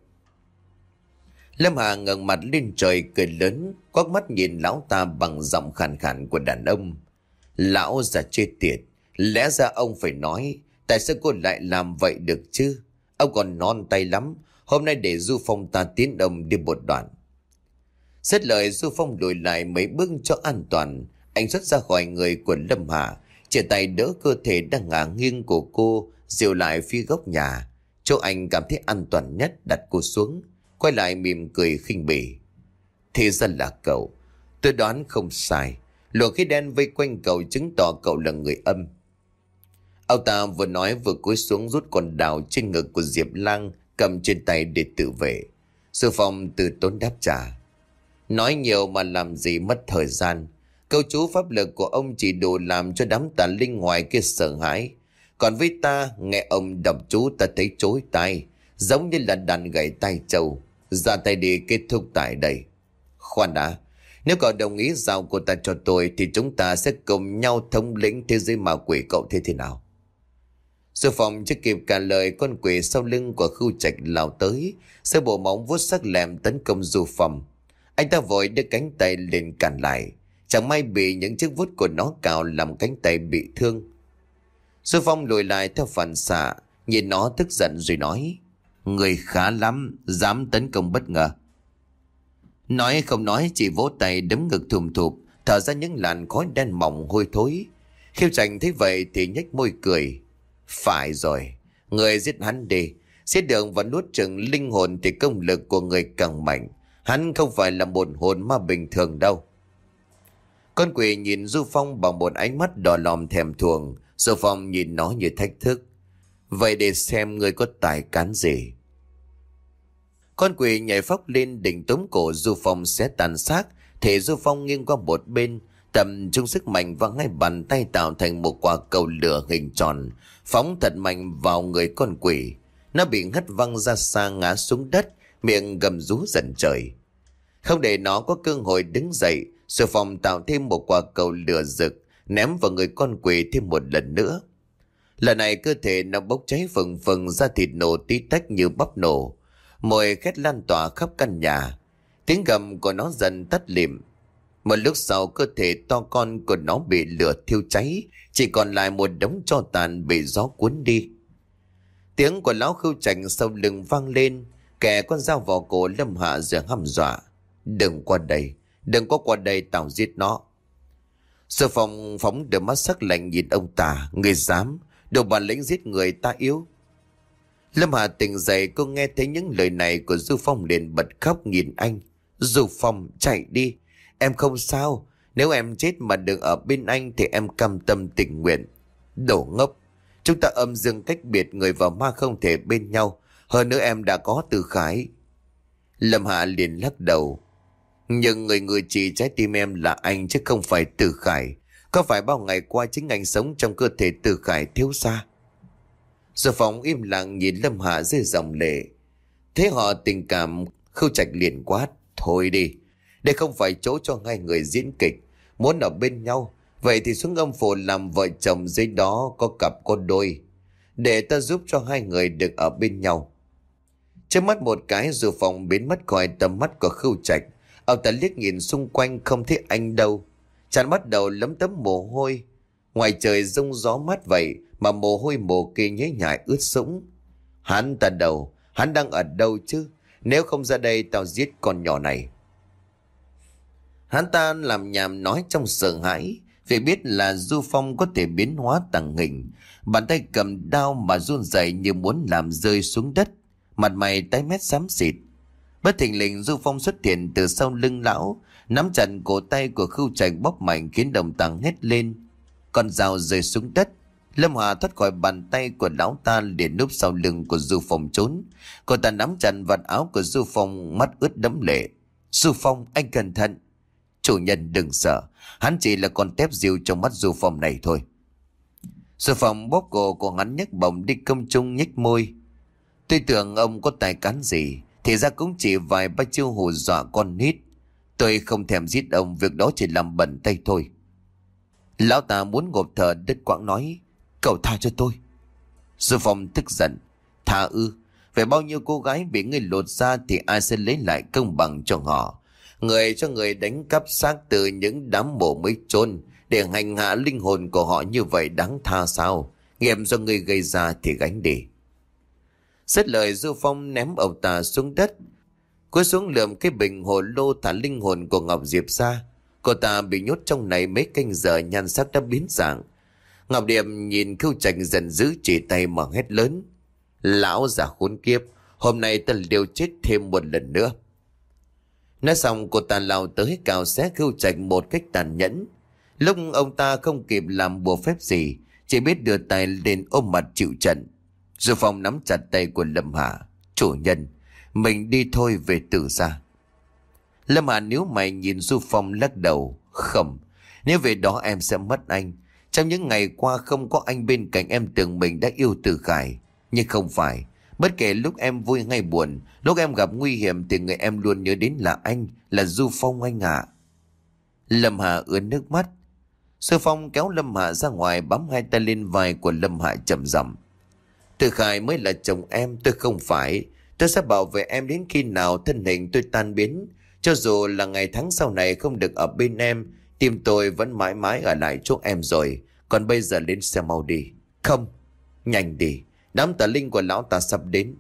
A: Lâm Hạ ngẩng mặt lên trời cười lớn, quắc mắt nhìn lão ta bằng giọng khàn khàn của đàn ông. Lão già chết tiệt, lẽ ra ông phải nói, tại sao cô lại làm vậy được chứ? Ông còn non tay lắm, hôm nay để Du Phong ta tiến ông đi một đoạn. Xét lời, Du Phong lùi lại mấy bước cho an toàn. Anh xuất ra khỏi người của Lâm Hạ, chia tay đỡ cơ thể đang ngả nghiêng của cô, dìu lại phía góc nhà. Chỗ anh cảm thấy an toàn nhất, đặt cô xuống, quay lại mỉm cười khinh bỉ. Thì ra là cậu, tôi đoán không sai. Luồng khí đen vây quanh cậu chứng tỏ cậu là người âm. Ông ta vừa nói vừa cúi xuống rút con đào trên ngực của Diệp Lang cầm trên tay để tự vệ. Sư Phong từ tốn đáp trả: Nói nhiều mà làm gì mất thời gian. Câu chú pháp lực của ông chỉ đủ làm cho đám tà linh ngoài kia sợ hãi. Còn với ta, nghe ông đọc chú ta thấy chối tai, giống như là đàn gãy tai trâu. Ra tay đi, kết thúc tại đây. Khoan đã, nếu cậu đồng ý giao cô ta cho tôi thì chúng ta sẽ cùng nhau thống lĩnh thế giới ma quỷ, cậu thế thế nào? Sư Phong chưa kịp cả lời, con quỷ sau lưng của Khưu Trạch lao tới, sơ bộ móng vuốt sắc lẹm tấn công Du Phong. Anh ta vội đưa cánh tay lên cản lại, chẳng may bị những chiếc vuốt của nó cào làm cánh tay bị thương. Du Phong lùi lại theo phản xạ, nhìn nó tức giận rồi nói: Người khá lắm, dám tấn công bất ngờ. Nói không nói, chỉ vỗ tay đấm ngực thùm thụp, thở ra những làn khói đen mỏng hôi thối. Khiêu Trạch thấy vậy thì nhếch môi cười: Phải rồi, người giết hắn đi, giết được và nuốt chửng linh hồn thì công lực của người càng mạnh. Hắn không phải là một hồn ma bình thường đâu. Con quỷ nhìn Du Phong bằng một ánh mắt đỏ lòm thèm thuồng. Du Phong nhìn nó như thách thức: Vậy để xem người có tài cán gì. Con quỷ nhảy phóc lên định túm cổ Du Phong sẽ tàn xác, thì Du Phong nghiêng qua một bên, tầm trung sức mạnh và ngay bàn tay tạo thành một quả cầu lửa hình tròn, phóng thật mạnh vào người con quỷ. Nó bị hất văng ra xa, ngã xuống đất, miệng gầm rú dần trời. Không để nó có cơ hội đứng dậy, Du Phong tạo thêm một quả cầu lửa rực, ném vào người con quỷ thêm một lần nữa. Lần này cơ thể nó bốc cháy phừng phừng, da thịt nổ tí tách như bắp nổ, mùi khét lan tỏa khắp căn nhà. Tiếng gầm của nó dần tắt lịm. Một lúc sau, cơ thể to con của nó bị lửa thiêu cháy, chỉ còn lại một đống tro tàn bị gió cuốn đi. Tiếng của lão Khưu Trạch sau lưng vang lên, kẻ con dao vào cổ Lâm Hạ rồi hăm dọa: Đừng qua đây, đừng có qua đây, tao giết nó. Sư Phong phóng đôi mắt sắc lạnh nhìn ông ta: Người dám, đồ bản lĩnh giết người ta yếu. Lâm Hạ tỉnh dậy, cô nghe thấy những lời này của Du Phong liền bật khóc nhìn anh: Du Phong, chạy đi, em không sao. Nếu em chết mà đừng ở bên anh thì em cam tâm tình nguyện. Đồ ngốc, chúng ta âm dương cách biệt, người và ma không thể bên nhau. Hơn nữa em đã có Từ Khải. Lâm Hạ liền lắc đầu. Nhưng người người chỉ trái tim em là anh chứ không phải Từ Khải. Có phải bao ngày qua chính anh sống trong cơ thể Từ Khải thiếu gia? Du Phong im lặng nhìn Lâm Hạ rơi dòng lệ. Thế họ tình cảm, Khưu Trạch liền quát. Thôi đi, đây không phải chỗ cho hai người diễn kịch. Muốn ở bên nhau, vậy thì xuống âm phủ làm vợ chồng, dưới đó có cặp có đôi, để ta giúp cho hai người được ở bên nhau. Trước mắt một cái, Du Phong biến mất khỏi tầm mắt của Khưu Trạch. Ông ta liếc nhìn xung quanh không thấy anh đâu. Chàng bắt đầu lấm tấm mồ hôi. Ngoài trời rông gió mát vậy mà mồ hôi mồ kia nhễ nhại ướt sũng. Hắn ta đâu? Hắn đang ở đâu chứ? Nếu không ra đây tao giết con nhỏ này. Hắn ta làm nhảm nói trong sợ hãi, vì biết là Du Phong có thể biến hóa tàng hình. Bàn tay cầm đao mà run rẩy như muốn làm rơi xuống đất. Mặt mày tái mét xám xịt. Bất thình lình Du Phong xuất hiện từ sau lưng lão, nắm chặt cổ tay của Khưu Trạch bóp mạnh khiến đồng tàng hét lên. Con dao rơi xuống đất. Lâm Hà thoát khỏi bàn tay của lão ta, liền núp sau lưng của Du Phong trốn. Cô ta nắm chặt vạt áo của Du Phong, mắt ướt đẫm lệ. Du Phong, anh cẩn thận. Chủ nhân đừng sợ, hắn chỉ là con tép diều trong mắt Du Phong này thôi. Du Phong bóp cổ của hắn nhấc bổng đi công trung, nhếch môi. Tôi tưởng ông có tài cán gì, thì ra cũng chỉ vài ba chiêu hù dọa con nít. Tôi không thèm giết ông, việc đó chỉ làm bẩn tay thôi. Lão ta muốn ngộp thở đứt quãng nói. Cậu tha cho tôi. Du Phong tức giận. Tha ư? Về bao nhiêu cô gái bị ngươi lột ra thì ai sẽ lấy lại công bằng cho họ? Người cho người đánh cắp xác từ những đám mộ mới chôn để hành hạ linh hồn của họ như vậy đáng tha sao? Nghiệp do ngươi gây ra thì gánh đi. Xét lời, Du Phong ném ông ta xuống đất, cúi xuống lượm cái bình hồ lô thả linh hồn của Ngọc Diệp ra. Cô ta bị nhốt trong này mấy canh giờ, nhan sắc đã biến dạng. Ngọc Điệp nhìn Khưu Trạch giận dữ, chỉ tay mà hét lớn. Lão già khốn kiếp, hôm nay ta liều chết thêm một lần nữa. Nói xong cô ta lao tới cào xé Khưu Trạch một cách tàn nhẫn. Lúc ông ta không kịp làm bùa phép gì, chỉ biết đưa tay lên ôm mặt chịu trận. Du Phong nắm chặt tay của Lâm Hạ. Chủ nhân, mình đi thôi, về Tử gia. Lâm Hạ níu mày nhìn Du Phong lắc đầu. Không, nếu về đó em sẽ mất anh. Trong những ngày qua không có anh bên cạnh, em tưởng mình đã yêu Từ Khải. Nhưng không phải. Bất kể lúc em vui hay buồn, lúc em gặp nguy hiểm thì người em luôn nhớ đến là anh, là Du Phong anh ạ. Lâm Hạ ướt nước mắt. Du Phong kéo Lâm Hạ ra ngoài, bám hai tay lên vai của Lâm Hạ trầm giọng. Từ Khải mới là chồng em, tôi không phải. Tôi sẽ bảo vệ em đến khi nào thân hình tôi tan biến. Cho dù là ngày tháng sau này không được ở bên em, tim tôi vẫn mãi mãi ở lại chỗ em rồi. Còn bây giờ lên xe mau đi. Không, nhanh đi, đám tà linh của lão ta sắp đến.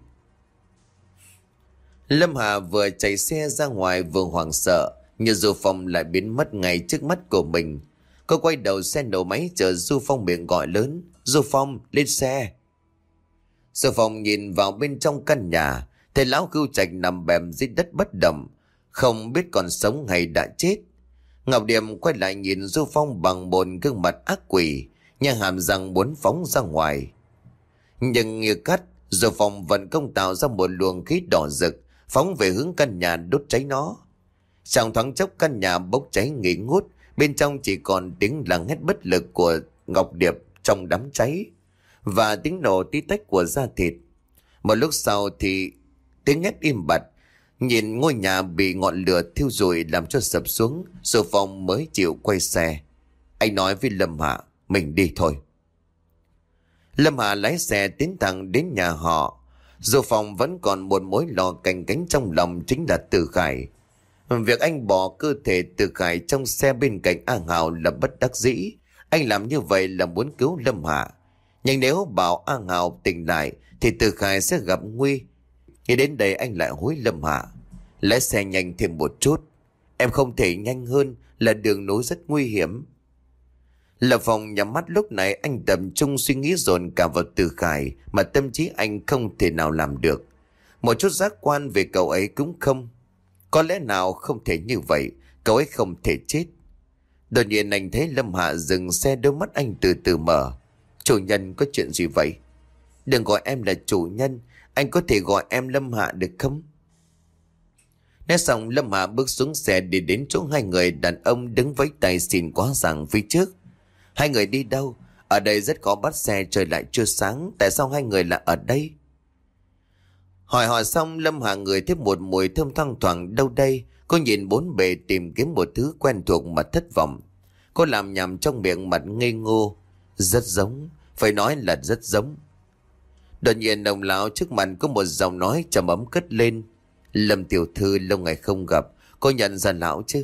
A: Lâm Hà vừa chạy xe ra ngoài vừa hoảng sợ, nhưng Du Phong lại biến mất ngay trước mắt của mình. Cô quay đầu xe nổ máy chờ Du Phong, miệng gọi lớn. Du Phong, lên xe. Du Phong nhìn vào bên trong căn nhà, thấy lão Khưu Trạch nằm bẹp dưới đất bất động, không biết còn sống hay đã chết. Ngọc Điềm quay lại nhìn Du Phong bằng một gương mặt ác quỷ, nhưng hàm răng muốn phóng ra ngoài. Nhưng như cắt, Du Phong vẫn công tạo ra một luồng khí đỏ rực, phóng về hướng căn nhà đốt cháy nó. Trong thoáng chốc căn nhà bốc cháy nghỉ ngút, bên trong chỉ còn tiếng lặng hét bất lực của Ngọc Điệp trong đám cháy và tiếng nổ tí tách của da thịt. Một lúc sau thì tiếng hét im bặt. Nhìn ngôi nhà bị ngọn lửa thiêu rụi làm cho sập xuống, Du Phong mới chịu quay xe. Anh nói với Lâm Hạ, mình đi thôi. Lâm Hạ lái xe tiến thẳng đến nhà họ. Du Phong vẫn còn một mối lo canh cánh trong lòng, chính là Từ Khải. Việc anh bỏ cơ thể Từ Khải trong xe bên cạnh A Hào là bất đắc dĩ. Anh làm như vậy là muốn cứu Lâm Hạ. Nhưng nếu bảo A Hào tỉnh lại thì Từ Khải sẽ gặp nguy. Khi đến đây anh lại hối Lâm Hạ. Lái xe nhanh thêm một chút. Em không thể nhanh hơn, là đường nối rất nguy hiểm. Lập Phong nhắm mắt, lúc này anh tập trung suy nghĩ dồn cả vào Từ Khải mà tâm trí anh không thể nào làm được. Một chút giác quan về cậu ấy cũng không. Có lẽ nào không thể như vậy, cậu ấy không thể chết. Đột nhiên anh thấy Lâm Hạ dừng xe, đôi mắt anh từ từ mở. Chủ nhân, có chuyện gì vậy? Đừng gọi em là chủ nhân, anh có thể gọi em Lâm Hạ được không? Nói xong Lâm Hạ bước xuống xe đi đến chỗ hai người đàn ông đứng vẫy tay xin quá giảng phía trước. Hai người đi đâu? Ở đây rất khó bắt xe, trời lại chưa sáng. Tại sao hai người lại ở đây? Hỏi hỏi xong Lâm Hạ ngửi thấy một mùi thơm thoang thoảng đâu đây. Cô nhìn bốn bề tìm kiếm một thứ quen thuộc mà thất vọng. Cô làm nhầm trong miệng mặt ngây ngô. Rất giống, phải nói là rất giống. Đột nhiên ông lão trước mặt có một giọng nói trầm ấm cất lên. Lâm tiểu thư, lâu ngày không gặp, cô nhận ra lão chứ?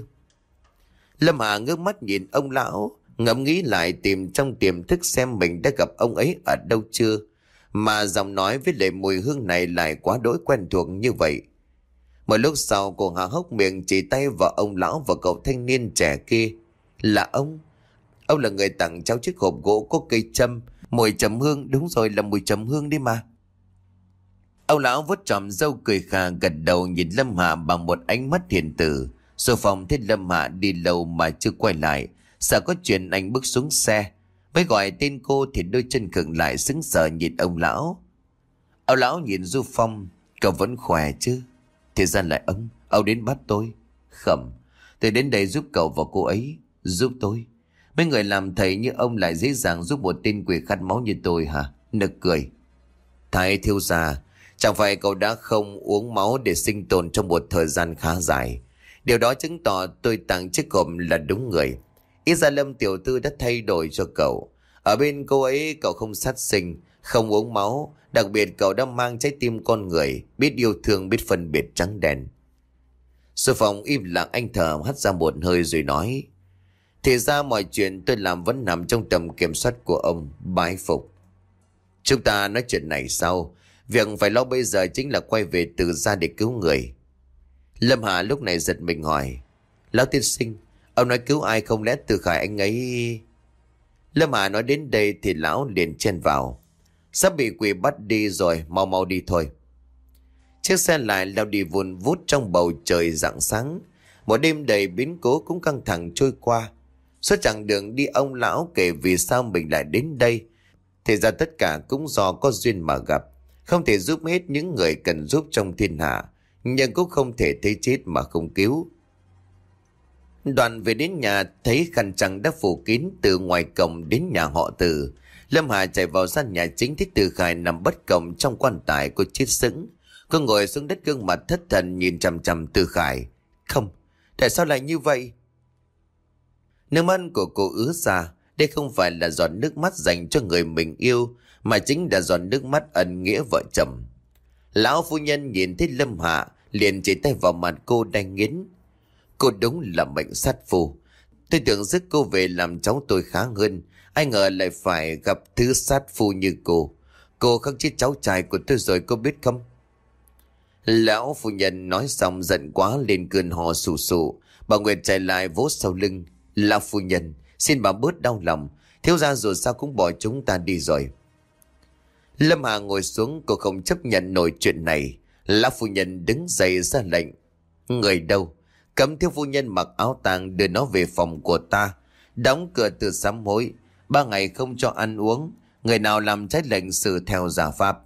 A: Lâm Hà ngước mắt nhìn ông lão, ngẫm nghĩ lại tìm trong tiềm thức xem mình đã gặp ông ấy ở đâu chưa, mà giọng nói với lại mùi hương này lại quá đỗi quen thuộc như vậy. Một lúc sau cô há hốc miệng chỉ tay vào ông lão và cậu thanh niên trẻ kia. Là ông? Ông là người tặng cháu chiếc hộp gỗ có cây châm, mùi trầm hương. Đúng rồi, là mùi trầm hương đi mà. Ông lão vuốt tròm râu cười khà gật đầu nhìn Lâm Hạ bằng một ánh mắt hiền từ. Rồi phòng thấy Lâm Hạ đi lâu mà chưa quay lại, sợ có chuyện anh bước xuống xe. Mới gọi tên cô thì đôi chân khựng lại sững sờ nhìn ông lão. Ông lão nhìn Du Phong. Cậu vẫn khỏe chứ? Thì ra lại ông, ông đến bắt tôi. Khẩm, tôi đến đây giúp cậu và cô ấy. Giúp tôi? Mấy người làm thầy như ông lại dễ dàng giúp một tên quỷ khát máu như tôi hả? Nực cười. Thái thiếu gia, chẳng phải cậu đã không uống máu để sinh tồn trong một thời gian khá dài. Điều đó chứng tỏ tôi tặng chiếc hộp là đúng người. Ít ra Lâm tiểu thư đã thay đổi cho cậu. Ở bên cô ấy cậu không sát sinh, không uống máu. Đặc biệt cậu đã mang trái tim con người, biết yêu thương, biết phân biệt trắng đen. Sư Phong im lặng, anh thở hắt ra một hơi rồi nói. Thì ra mọi chuyện tôi làm vẫn nằm trong tầm kiểm soát của ông. Bái phục. Chúng ta nói chuyện này sau. Việc phải lo bây giờ chính là quay về Từ Gia để cứu người. Lâm Hạ lúc này giật mình hỏi. Lão tiên sinh, ông nói cứu ai, không lẽ Từ Khải anh ấy... Lâm Hạ nói đến đây thì lão liền chen vào. Sắp bị quỷ bắt đi rồi, mau mau đi thôi. Chiếc xe lại lao đi vun vút trong bầu trời rạng sáng. Một đêm đầy biến cố cũng căng thẳng trôi qua. Suốt chặng đường đi ông lão kể vì sao mình lại đến đây. Thì ra tất cả cũng do có duyên mà gặp. Không thể giúp hết những người cần giúp trong thiên hạ, nhưng cũng không thể thấy chết mà không cứu. Đoàn về đến nhà thấy khăn trắng đã phủ kín từ ngoài cổng đến nhà họ Từ. Lâm Hà chạy vào gian nhà chính thấy Từ Khải nằm bất động trong quan tài. Cô chết sững. Cô ngồi xuống đất gương mặt thất thần nhìn chằm chằm Từ Khải. Không, tại sao lại như vậy? Nước mắt của cô ứa ra. Đây không phải là giọt nước mắt dành cho người mình yêu, mà chính là giọt nước mắt ẩn nghĩa vợ chồng. Lão phu nhân nhìn thấy Lâm Hạ liền chỉ tay vào mặt cô đanh nghiến. Cô đúng là mệnh sát phu. Tôi tưởng giết cô về làm cháu tôi khá hơn, ai ngờ lại phải gặp thứ sát phu như cô. Cô khắc chết cháu trai của tôi rồi, cô biết không? Lão phu nhân nói xong giận quá lên cơn ho sù sụ. Bà Nguyệt chạy lại vỗ sau lưng. Lão phu nhân, xin bà bớt đau lòng, thiếu gia dù sao cũng bỏ chúng ta đi rồi. Lâm Hà ngồi xuống, cô không chấp nhận nổi chuyện này. Lão phu nhân đứng dậy ra lệnh. Người đâu? Cấm thiếu phu nhân mặc áo tang đưa nó về phòng của ta. Đóng cửa từ sám hối. Ba ngày không cho ăn uống. Người nào làm trái lệnh xử theo giả pháp.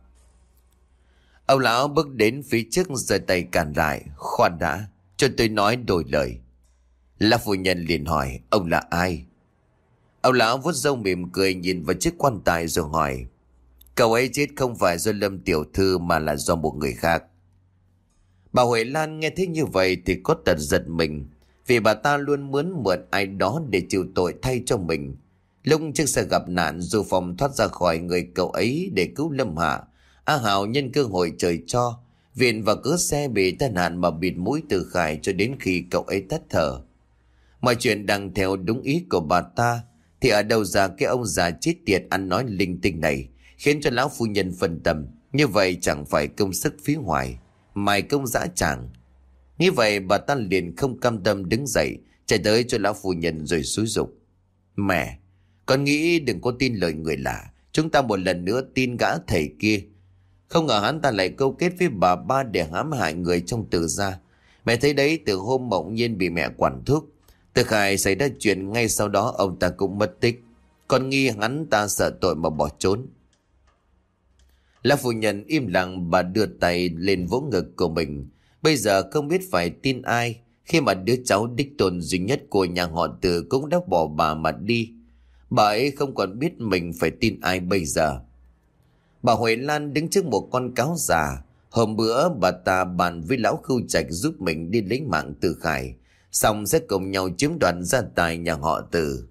A: Ông lão bước đến phía trước giơ tay cản lại. Khoan đã, cho tôi nói đổi lời. Lão phu nhân liền hỏi, ông là ai? Ông lão vuốt râu mỉm cười nhìn vào chiếc quan tài rồi hỏi. Cậu ấy chết không phải do Lâm tiểu thư mà là do một người khác. Bà Huệ Lan nghe thấy như vậy thì có tật giật mình, vì bà ta luôn muốn mượn ai đó để chịu tội thay cho mình. Lúc chiếc xe gặp nạn, Du Phong thoát ra khỏi người cậu ấy để cứu Lâm Hạ. A Hào nhân cơ hội trời cho, viện và cớ xe bị tai nạn mà bịt mũi Từ Khải cho đến khi cậu ấy tắt thở. Mọi chuyện đang theo đúng ý của bà ta, thì ở đâu ra cái ông già chết tiệt ăn nói linh tinh này, khiến cho lão phu nhân phân tâm. Như vậy chẳng phải công sức phí hoài, mài công dã tràng. Như vậy bà ta liền không cam tâm đứng dậy, chạy tới cho lão phu nhân rồi xúi giục. Mẹ, con nghĩ đừng có tin lời người lạ. Chúng ta một lần nữa tin gã thầy kia. Không ngờ hắn ta lại câu kết với bà ba để hãm hại người trong Từ gia. Mẹ thấy đấy, từ hôm Mộng Nhiên bị mẹ quản thúc, Từ Khải xảy ra chuyện, ngay sau đó ông ta cũng mất tích. Con nghi hắn ta sợ tội mà bỏ trốn. Lão phu nhân im lặng, bà đưa tay lên vỗ ngực của mình. Bây giờ không biết phải tin ai, khi mà đứa cháu đích tôn duy nhất của nhà họ Từ cũng đã bỏ bà mà đi. Bà ấy không còn biết mình phải tin ai bây giờ. Bà Huệ Lan đứng trước một con cáo già. Hôm bữa bà ta bàn với lão Khưu Trạch giúp mình đi lấy mạng Từ Khải, xong sẽ cùng nhau chiếm đoạt gia tài nhà họ Từ.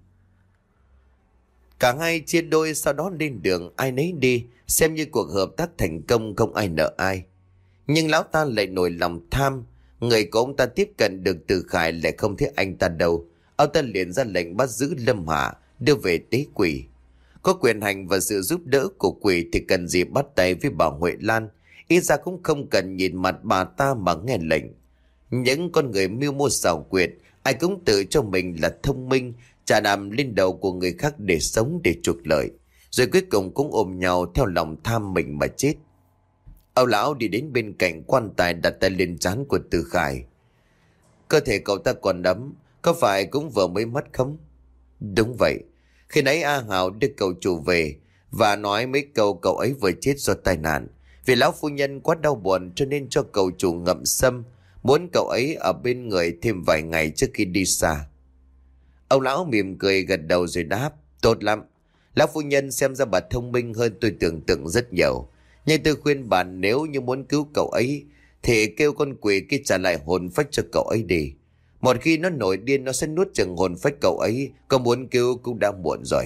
A: Cả hai chia đôi, sau đó lên đường ai nấy đi, xem như cuộc hợp tác thành công, không ai nợ ai. Nhưng lão ta lại nổi lòng tham. Người của ông ta tiếp cận được Từ Khải lại không thấy anh ta đâu. Ông ta liền ra lệnh bắt giữ Lâm Hạ, đưa về tế quỷ. Có quyền hành và sự giúp đỡ của quỷ thì cần gì bắt tay với bà Huệ Lan. Ít ra cũng không cần nhìn mặt bà ta mà nghe lệnh. Những con người mưu mô xảo quyệt, ai cũng tự cho mình là thông minh, chà đàm lên đầu của người khác để sống, để trục lợi, rồi cuối cùng cũng ôm nhau theo lòng tham mình mà chết. Âu lão đi đến bên cạnh quan tài, đặt tay lên trán của Từ Khải. Cơ thể cậu ta còn ấm, có phải cũng vừa mới mất không? Đúng vậy. Khi nãy A Hào đưa cậu chủ về và nói mấy câu cậu ấy vừa chết do tai nạn. Vì lão phu nhân quá đau buồn cho nên cho cậu chủ ngậm sâm, muốn cậu ấy ở bên người thêm vài ngày trước khi đi xa. Ông lão mỉm cười gật đầu rồi đáp, tốt lắm. Lão phu nhân xem ra bà thông minh hơn tôi tưởng tượng rất nhiều. Nhưng tôi khuyên bà nếu như muốn cứu cậu ấy thì kêu con quỷ kia trả lại hồn phách cho cậu ấy đi. Một khi nó nổi điên nó sẽ nuốt chửng hồn phách cậu ấy, có muốn cứu cũng đã muộn rồi.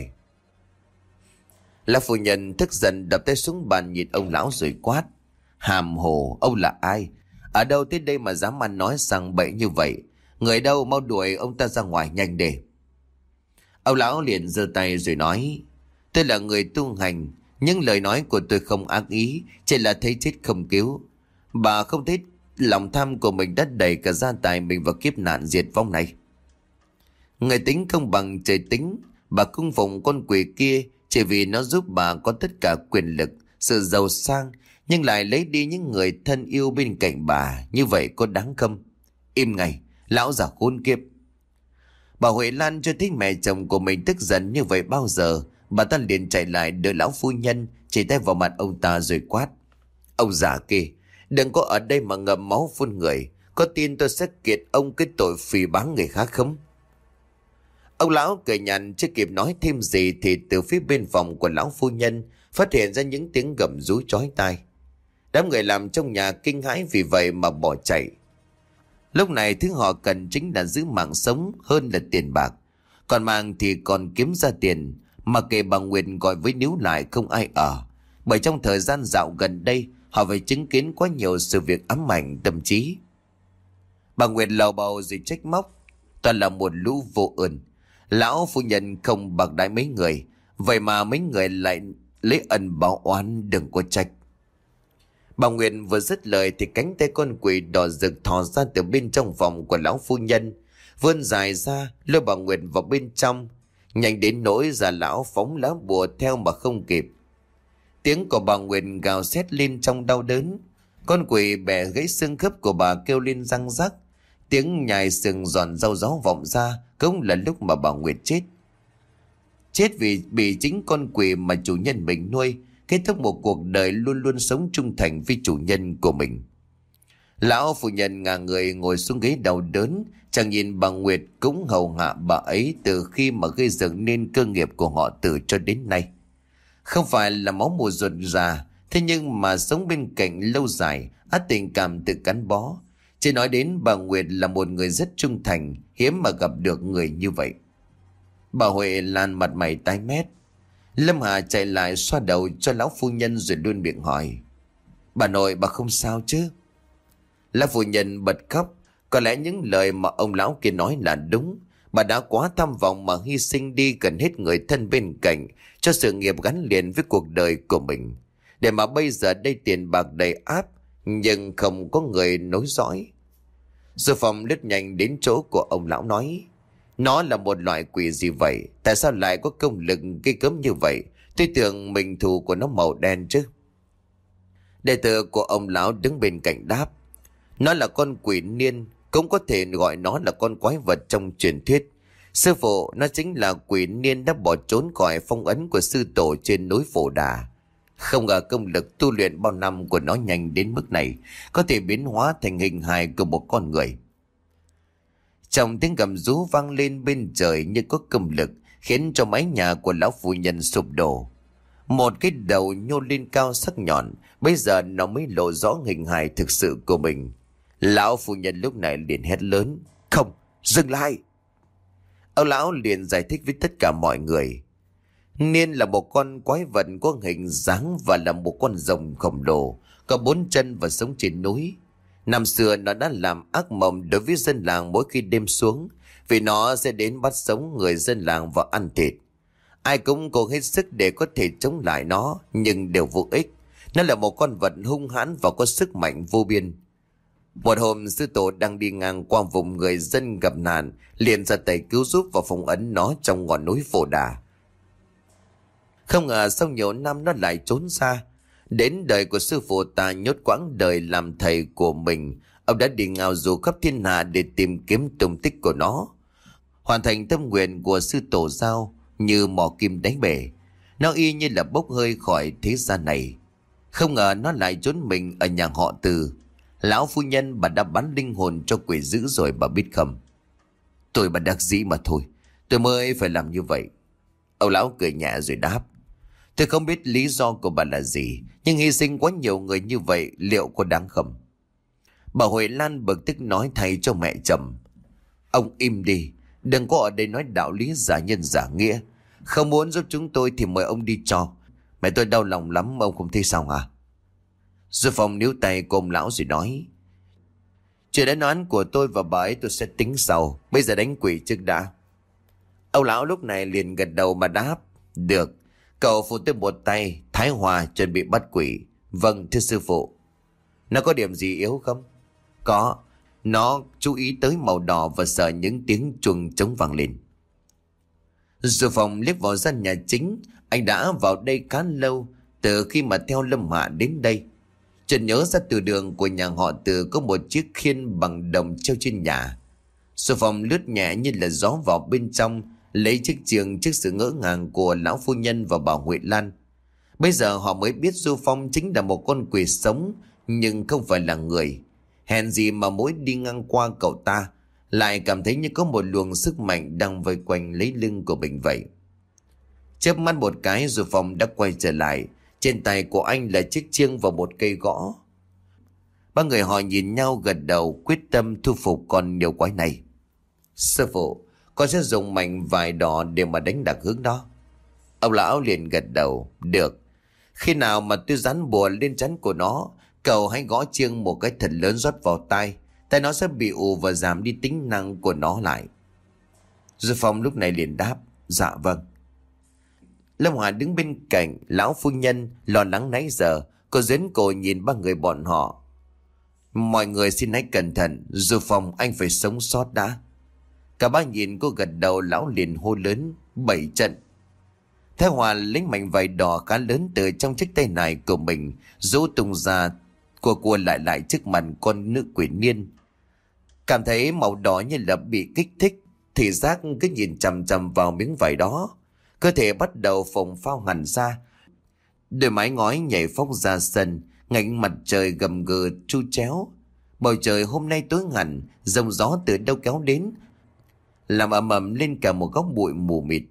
A: Lão phu nhân tức giận đập tay xuống bàn nhìn ông lão rồi quát, hàm hồ, ông là ai? Ở đâu tới đây mà dám ăn nói rằng bậy như vậy? Người đâu, mau đuổi ông ta ra ngoài nhanh để. Ông lão liền giơ tay rồi nói, tôi là người tu hành, nhưng lời nói của tôi không ác ý, chỉ là thấy chết không cứu. Bà không thấy lòng tham của mình đã đẩy cả gia tài mình vào kiếp nạn diệt vong này. Người tính không bằng trời tính, bà cung phụng con quỷ kia chỉ vì nó giúp bà có tất cả quyền lực, sự giàu sang, nhưng lại lấy đi những người thân yêu bên cạnh bà, như vậy có đáng không? Im ngay, lão già khốn kiếp. Bà Huệ Lan chưa thấy mẹ chồng của mình tức giận như vậy bao giờ. Bà ta liền chạy lại đỡ lão phu nhân, chỉ tay vào mặt ông ta rồi quát, ông già kia, đừng có ở đây mà ngậm máu phun người. Có tin tôi sẽ kiệt ông cái tội phỉ báng người khác không? Ông lão cười nhàn, chưa kịp nói thêm gì thì từ phía bên phòng của lão phu nhân phát hiện ra những tiếng gầm rú chói tai. Đám người làm trong nhà kinh hãi vì vậy mà bỏ chạy. Lúc này thứ họ cần chính là giữ mạng sống hơn là tiền bạc. Còn mạng thì còn kiếm ra tiền, mà kể bà Nguyệt gọi với níu lại không ai ở. Bởi trong thời gian dạo gần đây họ phải chứng kiến quá nhiều sự việc ám ảnh tâm trí. Bà Nguyệt lầu bầu rồi trách móc, toàn là một lũ vô ơn. Lão phu nhân không bạc đãi mấy người, vậy mà mấy người lại lấy ân báo oán, đừng có trách. Bà Nguyệt vừa dứt lời thì cánh tay con quỷ đỏ rực thò ra từ bên trong phòng của lão phu nhân, vươn dài ra lôi bà Nguyệt vào bên trong, nhanh đến nỗi già lão phóng lá bùa theo mà không kịp. Tiếng của bà Nguyệt gào xét lên trong đau đớn. Con quỷ bẻ gãy xương khớp của bà kêu lên răng rắc. Tiếng nhai sừng giòn rau gió vọng ra, cũng là lúc mà bà Nguyệt chết. Chết vì bị chính con quỷ mà chủ nhân mình nuôi, kết thúc một cuộc đời luôn luôn sống trung thành với chủ nhân của mình. Lão phu nhân ngả người ngồi xuống ghế đau đớn, chẳng nhìn bà Nguyệt cũng hầu hạ bà ấy từ khi mà gây dựng nên cơ nghiệp của họ Từ cho đến nay. Không phải là máu mù ruột già, thế nhưng mà sống bên cạnh lâu dài, ắt tình cảm tự gắn bó. Chỉ nói đến bà Nguyệt là một người rất trung thành, hiếm mà gặp được người như vậy. Bà Huệ Lan mặt mày tái mét. Lâm Hà chạy lại xoa đầu cho lão phu nhân rồi luôn miệng hỏi, bà nội bà không sao chứ? Lão phu nhân bật khóc. Có lẽ những lời mà ông lão kia nói là đúng. Bà đã quá tham vọng mà hy sinh đi gần hết người thân bên cạnh cho sự nghiệp gắn liền với cuộc đời của mình. Để mà bây giờ đây tiền bạc đầy áp, nhưng không có người nối dõi. Sư Phong lướt nhanh đến chỗ của ông lão nói, nó là một loại quỷ gì vậy? Tại sao lại có công lực gây cấm như vậy? Tôi tưởng mình thù của nó màu đen chứ. Đệ tử của ông lão đứng bên cạnh đáp, nó là con quỷ niên, cũng có thể gọi nó là con quái vật trong truyền thuyết. Sư phụ, nó chính là quỷ niên đã bỏ trốn khỏi phong ấn của sư tổ trên núi Phổ Đà. Không ngờ công lực tu luyện bao năm của nó nhanh đến mức này, có thể biến hóa thành hình hài của một con người. Trong tiếng gầm rú vang lên bên trời như có công lực, khiến cho mái nhà của lão phu nhân sụp đổ. Một cái đầu nhô lên cao sắc nhọn, bây giờ nó mới lộ rõ hình hài thực sự của mình. Lão phu nhân lúc này liền hét lớn: "Không, dừng lại!" Ông lão liền giải thích với tất cả mọi người. Niên là một con quái vật có hình dáng và là một con rồng khổng lồ, có bốn chân và sống trên núi. Năm xưa nó đã làm ác mộng đối với dân làng mỗi khi đêm xuống, vì nó sẽ đến bắt sống người dân làng và ăn thịt. Ai cũng cố hết sức để có thể chống lại nó, nhưng đều vô ích. Nó là một con vật hung hãn và có sức mạnh vô biên. Một hôm, sư tổ đang đi ngang qua vùng người dân gặp nạn, liền ra tay cứu giúp và phong ấn nó trong ngọn núi Phổ Đà. Không ngờ sau nhiều năm nó lại trốn xa. Đến đời của sư phụ ta nhốt quãng đời làm thầy của mình, ông đã đi ngao du khắp thiên hạ để tìm kiếm tung tích của nó, hoàn thành tâm nguyện của sư tổ giao như mỏ kim đáy bể. Nó y như là bốc hơi khỏi thế gian này. Không ngờ nó lại trốn mình ở nhà họ Từ. Lão phu nhân bà đã bán linh hồn cho quỷ dữ rồi, bà biết không? Tôi bà đắc dĩ mà thôi, tôi mới phải làm như vậy. Ông lão cười nhẹ rồi đáp: Tôi không biết lý do của bà là gì, nhưng hy sinh quá nhiều người như vậy liệu có đáng không? Bà Huệ Lan bực tức nói thay cho mẹ chồng: Ông im đi, đừng có ở đây nói đạo lý giả nhân giả nghĩa. Không muốn giúp chúng tôi thì mời ông đi cho. Mẹ tôi đau lòng lắm, ông không thấy sao à? Sư Phong níu tay của ông lão rồi nói: Chuyện đánh oán của tôi và bà ấy tôi sẽ tính sau, bây giờ đánh quỷ trước đã. Ông lão lúc này liền gật đầu mà đáp: Được, cậu phụ tôi một tay. Thái Hòa chuẩn bị bắt quỷ. Vâng thưa sư phụ. Nó có điểm gì yếu không? Có, nó chú ý tới màu đỏ và sợ những tiếng chuông trống vang lên. Sư Phong liếc vào gian nhà chính. Anh đã vào đây khá lâu, từ khi mà theo Lâm Hạ đến đây. Chợt nhớ ra từ đường của nhà họ Từ có một chiếc khiên bằng đồng treo trên nhà. Sư Phong lướt nhẹ như là gió vào bên trong, lấy chiếc chiêng trước sự ngỡ ngàng của lão phu nhân và bà Huệ Lan. Bây giờ họ mới biết Du Phong chính là một con quỷ sống, nhưng không phải là người. Hèn gì mà mỗi đi ngang qua cậu ta lại cảm thấy như có một luồng sức mạnh đang vây quanh lấy lưng của mình vậy. Chớp mắt một cái, Du Phong đã quay trở lại. Trên tay của anh là chiếc chiêng và một cây gõ. Ba người họ nhìn nhau gật đầu, quyết tâm thu phục con yêu quái này. Sư phụ, con sẽ dùng mảnh vải đỏ để mà đánh đặc hướng đó. Ông lão liền gật đầu. Được, khi nào mà tôi dán bùa lên trán của nó, cậu hãy gõ chiêng một cái thật lớn rót vào tai. Tai nó sẽ bị ù và giảm đi tính năng của nó lại. Du Phong lúc này liền đáp: Dạ vâng. Lâm Hòa đứng bên cạnh lão phu nhân lo lắng nãy giờ. Cô dướn cổ nhìn ba người bọn họ. Mọi người xin hãy cẩn thận, Du Phong anh phải sống sót đã. Cả ba nhìn cô gật đầu. Lão liền hô lớn: Bảy trận. Thái Hòa lấy mảnh vải đỏ khá lớn từ trong chiếc tay này của mình, rũ tung ra, cua cua lại lại trước mặt con nữ quỷ Niên. Cảm thấy màu đỏ như là bị kích thích, thì giác cứ nhìn chằm chằm vào miếng vải đó. Cơ thể bắt đầu phồng phao hẳn ra, đôi mái ngói nhảy phóc ra sân, ngảnh mặt trời gầm gừ chu chéo. Bầu trời hôm nay tối hẳn, giông gió từ đâu kéo đến, làm ầm ầm lên cả một góc bụi mù mịt.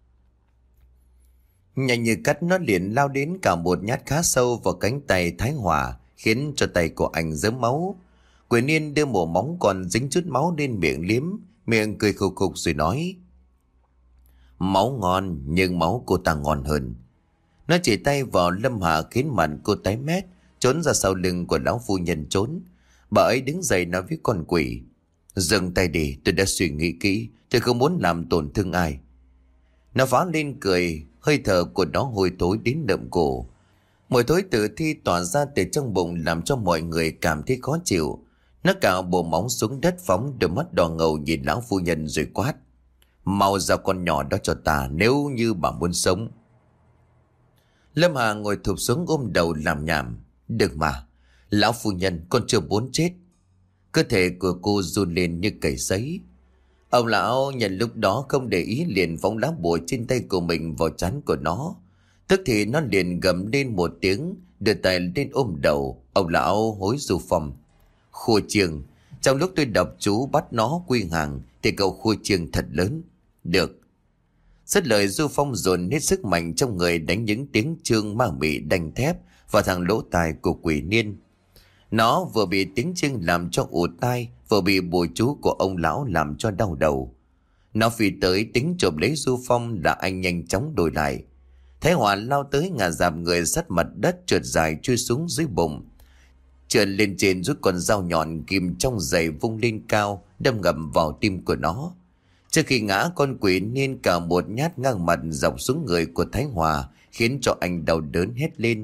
A: Nhanh như cắt, nó liền lao đến cả một nhát khá sâu vào cánh tay Thái Hòa, khiến cho tay của anh rớm máu. Quỷ Niên đưa mổ móng còn dính chút máu lên miệng liếm, miệng cười khục khục rồi nói: Máu ngon, nhưng máu cô ta ngon hơn. Nó chỉ tay vào Lâm Hạ khiến mặt cô tái mét, trốn ra sau lưng của lão phu nhân trốn. Bà ấy đứng dậy nói với con quỷ: Dừng tay đi, tôi đã suy nghĩ kỹ, tôi không muốn làm tổn thương ai. Nó phá lên cười, hơi thở của nó hôi thối đến đậm cổ. Mùi thối tử thi tỏa ra từ trong bụng làm cho mọi người cảm thấy khó chịu. Nó cạo bộ móng xuống đất, phóng đôi mắt đỏ ngầu nhìn lão phu nhân rồi quát: Mau ra con nhỏ đó cho ta, nếu như bà muốn sống. Lâm Hà ngồi thụp xuống ôm đầu làm nhảm: Đừng mà, lão phu nhân, con chưa muốn chết. Cơ thể của cô run lên như cầy sấy. Ông lão nhận lúc đó không để ý, liền phóng lá bùa trên tay của mình vào trán của nó. Tức thì nó liền gầm lên một tiếng, đưa tay lên ôm đầu ông lão hối Du Phong. Khua chiêng. Trong lúc tôi đọc chú bắt nó quy hàng thì cậu khua chiêng thật lớn. Được. Dứt lời, Du Phong dồn hết sức mạnh trong người đánh những tiếng chương ma mị đanh thép vào thằng lỗ tai của Quỷ Niên. Nó vừa bị tiếng chiêng làm cho ù tai, vừa bị bùa chú của ông lão làm cho đau đầu. Nó phi tới tính chộp lấy Du Phong, là anh nhanh chóng đổi lại. Thái Hòa lao tới ngả dạp người sát mặt đất, trượt dài chui xuống dưới bụng. Trượt lên trên rút con dao nhọn kìm trong giày vung lên cao, đâm ngầm vào tim của nó. Trước khi ngã, con Quỷ Niên cả một nhát ngang mặt dọc xuống người của Thái Hòa, khiến cho anh đau đớn hét lên.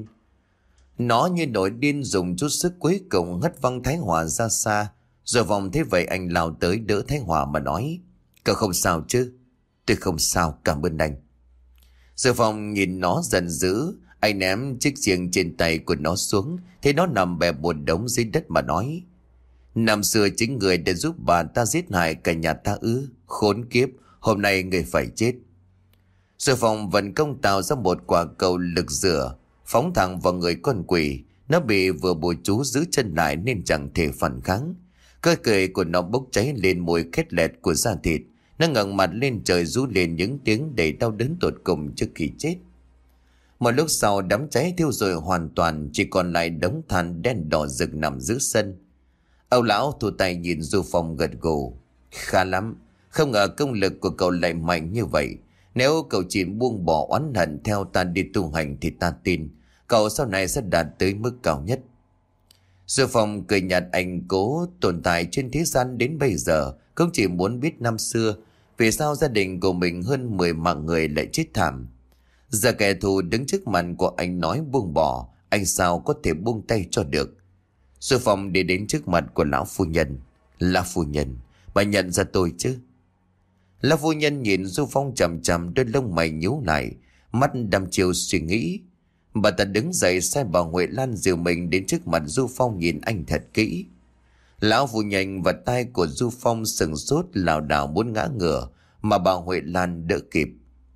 A: Nó như nổi điên dùng chút sức cuối cùng hất văng Thái Hòa ra xa. Rồi vòng thế vậy anh lao tới đỡ Thái Hòa mà nói: Cậu không sao chứ? Tôi không sao, cảm ơn anh. Rồi vòng nhìn nó giận dữ, anh ném chiếc xiềng trên tay của nó xuống, thấy nó nằm bẹp một đống dưới đất mà nói: Năm xưa chính người đã giúp bà ta giết hại cả nhà ta ư? Khốn kiếp, hôm nay người phải chết. Rồi Phong vận công tạo ra một quả cầu lực rửa, phóng thẳng vào người con quỷ. Nó bị vừa bùa chú giữ chân lại nên chẳng thể phản kháng. Cơ cười của nó bốc cháy lên mùi khét lẹt của da thịt. Nó ngẩng mặt lên trời rú lên những tiếng đầy đau đớn tột cùng trước khi chết. Một lúc sau, đám cháy thiêu rụi hoàn toàn, chỉ còn lại đống than đen đỏ rực nằm giữa sân. Âu lão thu tay nhìn Du Phong gật gù: Khá lắm, không ngờ công lực của cậu lại mạnh như vậy. Nếu cậu chỉ buông bỏ oán hận theo ta đi tu hành thì ta tin cậu sau này sẽ đạt tới mức cao nhất. Du Phong cười nhạt, anh cố tồn tại trên thế gian đến bây giờ cũng chỉ muốn biết năm xưa vì sao gia đình của mình hơn mười mạng người lại chết thảm. Giờ kẻ thù đứng trước mặt của anh nói buông bỏ, anh sao có thể buông tay cho được. Du Phong đi đến trước mặt của lão phu nhân. Lão phu nhân, bà nhận ra tôi chứ? Lão phu nhân nhìn Du Phong chằm chằm, đôi lông mày nhíu lại, mắt đăm chiêu suy nghĩ. Bà ta đứng dậy sai bà Huệ Lan dìu mình đến trước mặt Du Phong nhìn anh thật kỹ. Lão phu nhân và tay của Du Phong sừng sốt lảo đảo muốn ngã ngửa, mà bà Huệ Lan đỡ kịp.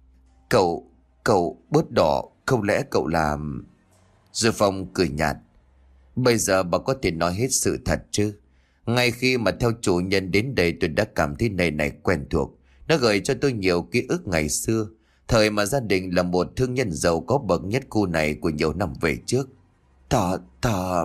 A: Cậu, cậu bớt đỏ, không lẽ cậu làm... Du Phong cười nhạt. Bây giờ bà có thể nói hết sự thật chứ? Ngay khi mà theo chủ nhân đến đây, tôi đã cảm thấy nơi này quen thuộc. Nó gợi cho tôi nhiều ký ức ngày xưa, thời mà gia đình là một thương nhân giàu có bậc nhất khu này của nhiều năm về trước. Thà, thà...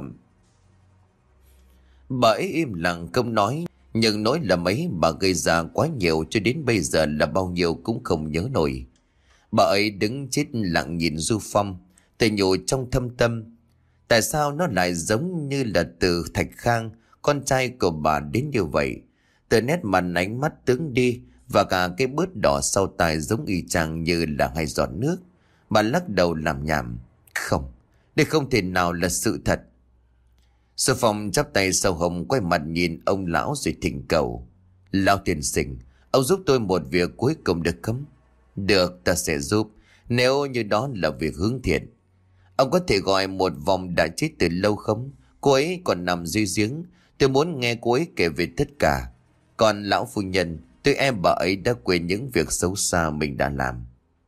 A: Bà ấy im lặng không nói, nhưng nỗi lầm ấy bà gây ra quá nhiều cho đến bây giờ là bao nhiêu cũng không nhớ nổi. Bà ấy đứng chết lặng nhìn Du Phong, tự nhủ trong thâm tâm. Tại sao nó lại giống như là từ Thạch Khang, con trai của bà đến như vậy? Từ nét mặt, ánh mắt, tướng đi và cả cái bớt đỏ sau tai giống y chang như là hai giọt nước. Bà lắc đầu làm nhảm. Không, đây không thể nào là sự thật. Sư Phong chắp tay sau hông, quay mặt nhìn ông lão rồi thỉnh cầu. Lão tiên sinh, ông giúp tôi một việc cuối cùng được không? Được, ta sẽ giúp, nếu như đó là việc hướng thiện. Ông có thể gọi một vòng đã chết từ lâu không? Cô ấy còn nằm dưới giếng. Tôi muốn nghe cô ấy kể về tất cả. Còn lão phu nhân, tôi em bà ấy đã quên những việc xấu xa mình đã làm.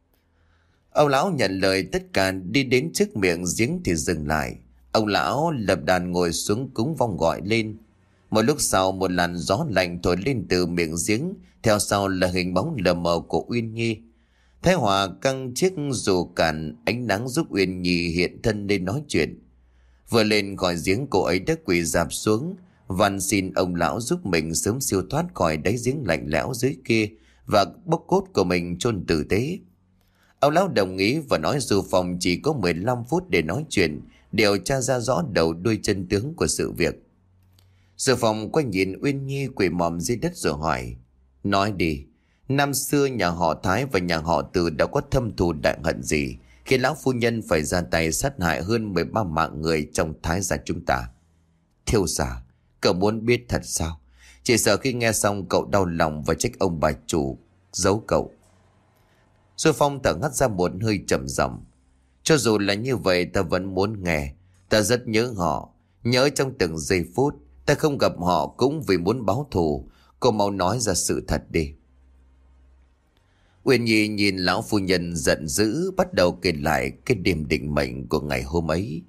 A: Ông lão nhận lời tất cả, đi đến trước miệng giếng thì dừng lại. Ông lão lập đàn ngồi xuống cúng vong gọi lên. Một lúc sau, một làn gió lạnh thổi lên từ miệng giếng, theo sau là hình bóng lờ mờ của Uyên Nhi. Thái Hòa căng chiếc dù cản ánh nắng giúp Uyên Nhi hiện thân lên nói chuyện. Vừa lên khỏi giếng, cô ấy đã quỳ rạp xuống, van xin ông lão giúp mình sớm siêu thoát khỏi đáy giếng lạnh lẽo dưới kia và bốc cốt của mình chôn tử tế. Ông lão đồng ý và nói Du Phong chỉ có mười lăm phút để nói chuyện, điều tra ra rõ đầu đuôi chân tướng của sự việc. Du Phong quay nhìn Uyên Nhi quỳ mọm dưới đất rồi hỏi: Nói đi, năm xưa nhà họ Thái và nhà họ Từ đã có thâm thù đại hận gì khi lão phu nhân phải ra tay sát hại hơn mười ba mạng người trong Thái gia chúng ta? Thiếu gia, cậu muốn biết thật sao? Chỉ sợ khi nghe xong cậu đau lòng và trách ông bà chủ giấu cậu. Du Phong thở hắt ra một hơi trầm giọng. Cho dù là như vậy, ta vẫn muốn nghe. Ta rất nhớ họ, nhớ trong từng giây phút. Ta không gặp họ cũng vì muốn báo thù. Cô mau nói ra sự thật đi. Uyên Nhi nhìn lão phu nhân giận dữ, bắt đầu kể lại cái đêm định mệnh của ngày hôm ấy.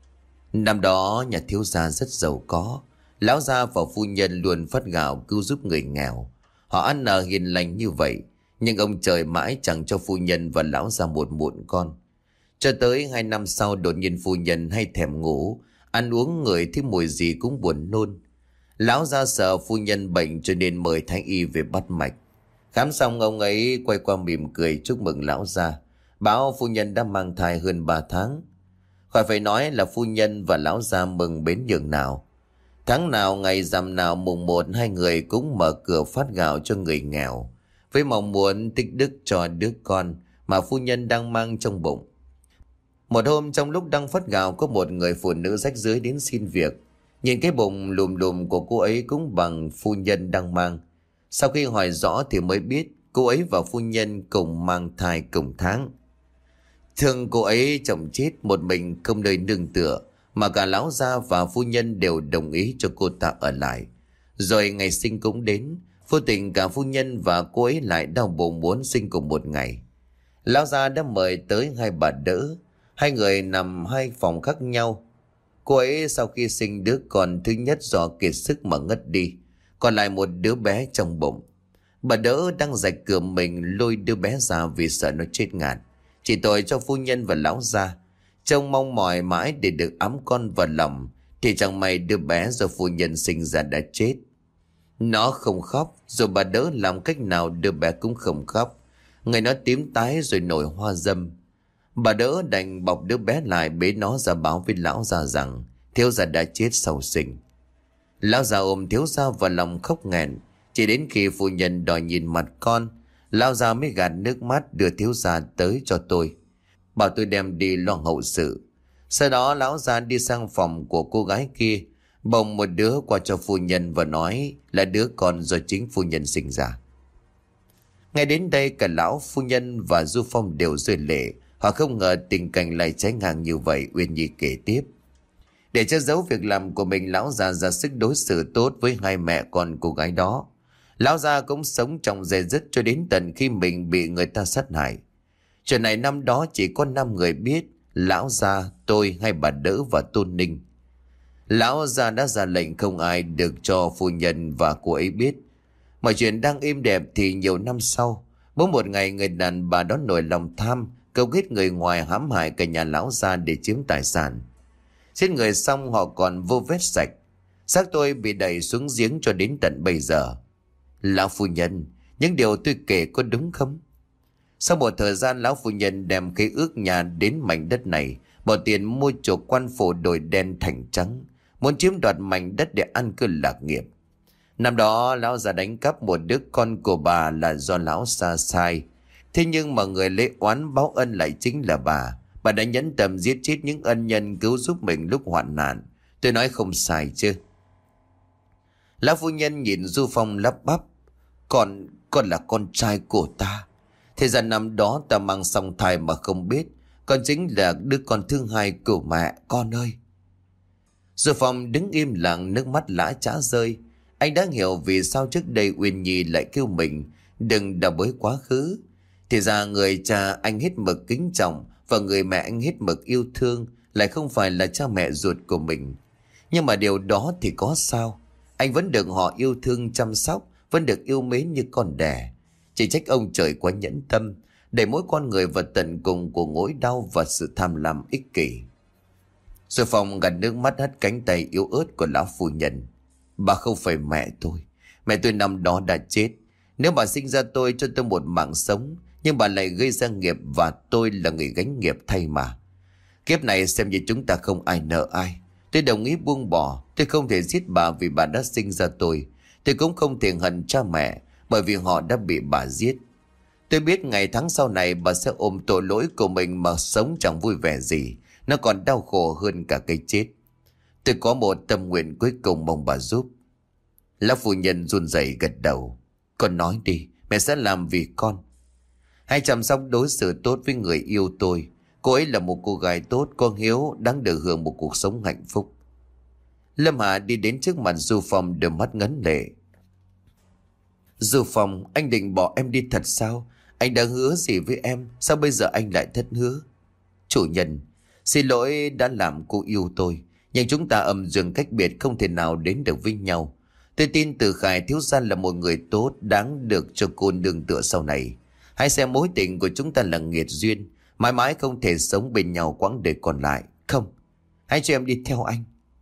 A: Năm đó nhà thiếu gia rất giàu có, lão gia và phu nhân luôn phát gạo cứu giúp người nghèo. Họ ăn ở hiền lành như vậy, nhưng ông trời mãi chẳng cho phu nhân và lão gia một muộn con. Cho tới hai năm sau, đột nhiên phu nhân hay thèm ngủ, ăn uống người thấy mùi gì cũng buồn nôn. Lão gia sợ phu nhân bệnh cho nên mời thái y về bắt mạch. Khám xong, ông ấy quay qua mỉm cười chúc mừng lão gia, báo phu nhân đã mang thai hơn ba tháng. Khỏi phải nói là phu nhân và lão gia mừng bến nhường nào. Tháng nào ngày rằm nào mùng một, hai người cũng mở cửa phát gạo cho người nghèo, với mong muốn tích đức cho đứa con mà phu nhân đang mang trong bụng. Một hôm trong lúc đang phát gạo, có một người phụ nữ rách rưới đến xin việc. Nhìn cái bụng lùm lùm của cô ấy cũng bằng phu nhân đang mang. Sau khi hỏi rõ thì mới biết cô ấy và phu nhân cùng mang thai cùng tháng. Thương cô ấy chồng chết một mình không nơi nương tựa, mà cả lão gia và phu nhân đều đồng ý cho cô ta ở lại. Rồi ngày sinh cũng đến, vô tình cả phu nhân và cô ấy lại đau bụng muốn sinh cùng một ngày. Lão gia đã mời tới hai bà đỡ, hai người nằm hai phòng khác nhau. Cô ấy sau khi sinh đứa con thứ nhất do kiệt sức mà ngất đi, còn lại một đứa bé trong bụng. Bà đỡ đang rạch cửa mình lôi đứa bé ra vì sợ nó chết ngạt. Chỉ tội cho phu nhân và lão gia, trông mong mỏi mãi để được ẵm con vào lòng, thì chẳng may đứa bé do phu nhân sinh ra đã chết. Nó không khóc, rồi bà đỡ làm cách nào đứa bé cũng không khóc. Người nó tím tái rồi nổi hoa dâm. Bà đỡ đành bọc đứa bé lại, bế nó ra báo với lão gia rằng thiếu gia đã chết sau sinh. Lão già ôm thiếu gia vào lòng khóc nghẹn. Chỉ đến khi phu nhân đòi nhìn mặt con, lão già mới gạt nước mắt đưa thiếu gia tới cho tôi, bảo tôi đem đi lo hậu sự. Sau đó lão già đi sang phòng của cô gái kia, bồng một đứa qua cho phu nhân và nói là đứa con do chính phu nhân sinh ra. Ngay đến đây cả lão phu nhân và Du Phong đều rơi lệ. Họ không ngờ tình cảnh lại trái ngang như vậy. Uyên Nhi kể tiếp. Để che giấu việc làm của mình, lão già ra sức đối xử tốt với hai mẹ con cô gái đó. Lão già cũng sống trong dè dứt cho đến tận khi mình bị người ta sát hại. Chuyện này năm đó chỉ có năm người biết: lão già, tôi, hai bà đỡ và Tôn Ninh. Lão già đã ra lệnh không ai được cho phu nhân và cô ấy biết. Mọi chuyện đang êm đẹp thì nhiều năm sau, bỗng một ngày người đàn bà đó nổi lòng tham, câu kết người ngoài hãm hại cả nhà lão già để chiếm tài sản. Giết người xong họ còn vô vết sạch. Xác tôi bị đẩy xuống giếng cho đến tận bây giờ. Lão phu nhân, những điều tôi kể có đúng không? Sau một thời gian, lão phu nhân đem khế ước nhà đến mảnh đất này, bỏ tiền mua chuộc quan phủ đổi đen thành trắng, muốn chiếm đoạt mảnh đất để ăn cư lạc nghiệp. Năm đó lão già đánh cắp một đứa con của bà là do lão xa sai. Thế nhưng mà người lấy oán báo ân lại chính là bà. Bà đã nhẫn tâm giết chết những ân nhân cứu giúp mình lúc hoạn nạn. Tôi nói không sai chứ? Lão phu nhân nhìn Du Phong lắp bắp. Con, con là con trai của ta. Thế ra năm đó ta mang song thai mà không biết. Con chính là đứa con thứ hai của mẹ con ơi. Du Phong đứng im lặng, nước mắt lã chã rơi. Anh đã hiểu vì sao trước đây Uyên Nhi lại kêu mình đừng đào bới quá khứ. Thì ra người cha anh hết mực kính trọng và người mẹ anh hết mực yêu thương lại không phải là cha mẹ ruột của mình. Nhưng mà điều đó thì có sao? Anh vẫn được họ yêu thương chăm sóc, vẫn được yêu mến như con đẻ. Chỉ trách ông trời quá nhẫn tâm, để mỗi con người vào tận cùng của nỗi đau và sự tham lam ích kỷ. Rồi Phong gạt nước mắt hất cánh tay yếu ớt của lão phu nhân. Bà không phải mẹ tôi. Mẹ tôi năm đó đã chết. Nếu bà sinh ra tôi cho tôi một mạng sống, nhưng bà lại gây ra nghiệp và tôi là người gánh nghiệp thay mà. Kiếp này xem như chúng ta không ai nợ ai. Tôi đồng ý buông bỏ. Tôi không thể giết bà vì bà đã sinh ra tôi. Tôi cũng không thể hận cha mẹ bởi vì họ đã bị bà giết. Tôi biết ngày tháng sau này bà sẽ ôm tội lỗi của mình mà sống chẳng vui vẻ gì. Nó còn đau khổ hơn cả cái chết. Tôi có một tâm nguyện cuối cùng mong bà giúp. Lão phu nhân run rẩy gật đầu. Con nói đi, mẹ sẽ làm vì con. Hãy chăm sóc đối xử tốt với người yêu tôi. Cô ấy là một cô gái tốt, con hiếu, đáng được hưởng một cuộc sống hạnh phúc. Lâm Hà đi đến trước mặt Du Phong, đôi mắt ngấn lệ. Du Phong, anh định bỏ em đi thật sao? Anh đã hứa gì với em, sao bây giờ anh lại thất hứa? Chủ nhân, xin lỗi đã làm cô yêu tôi, nhưng chúng ta âm dương cách biệt, không thể nào đến được với nhau. Tôi tin Từ Khải thiếu gia là một người tốt, đáng được cho cô nương tựa sau này. Hãy xem mối tình của chúng ta là nghiệt duyên, mãi mãi không thể sống bên nhau quãng đời còn lại. Không, hãy cho em đi theo anh.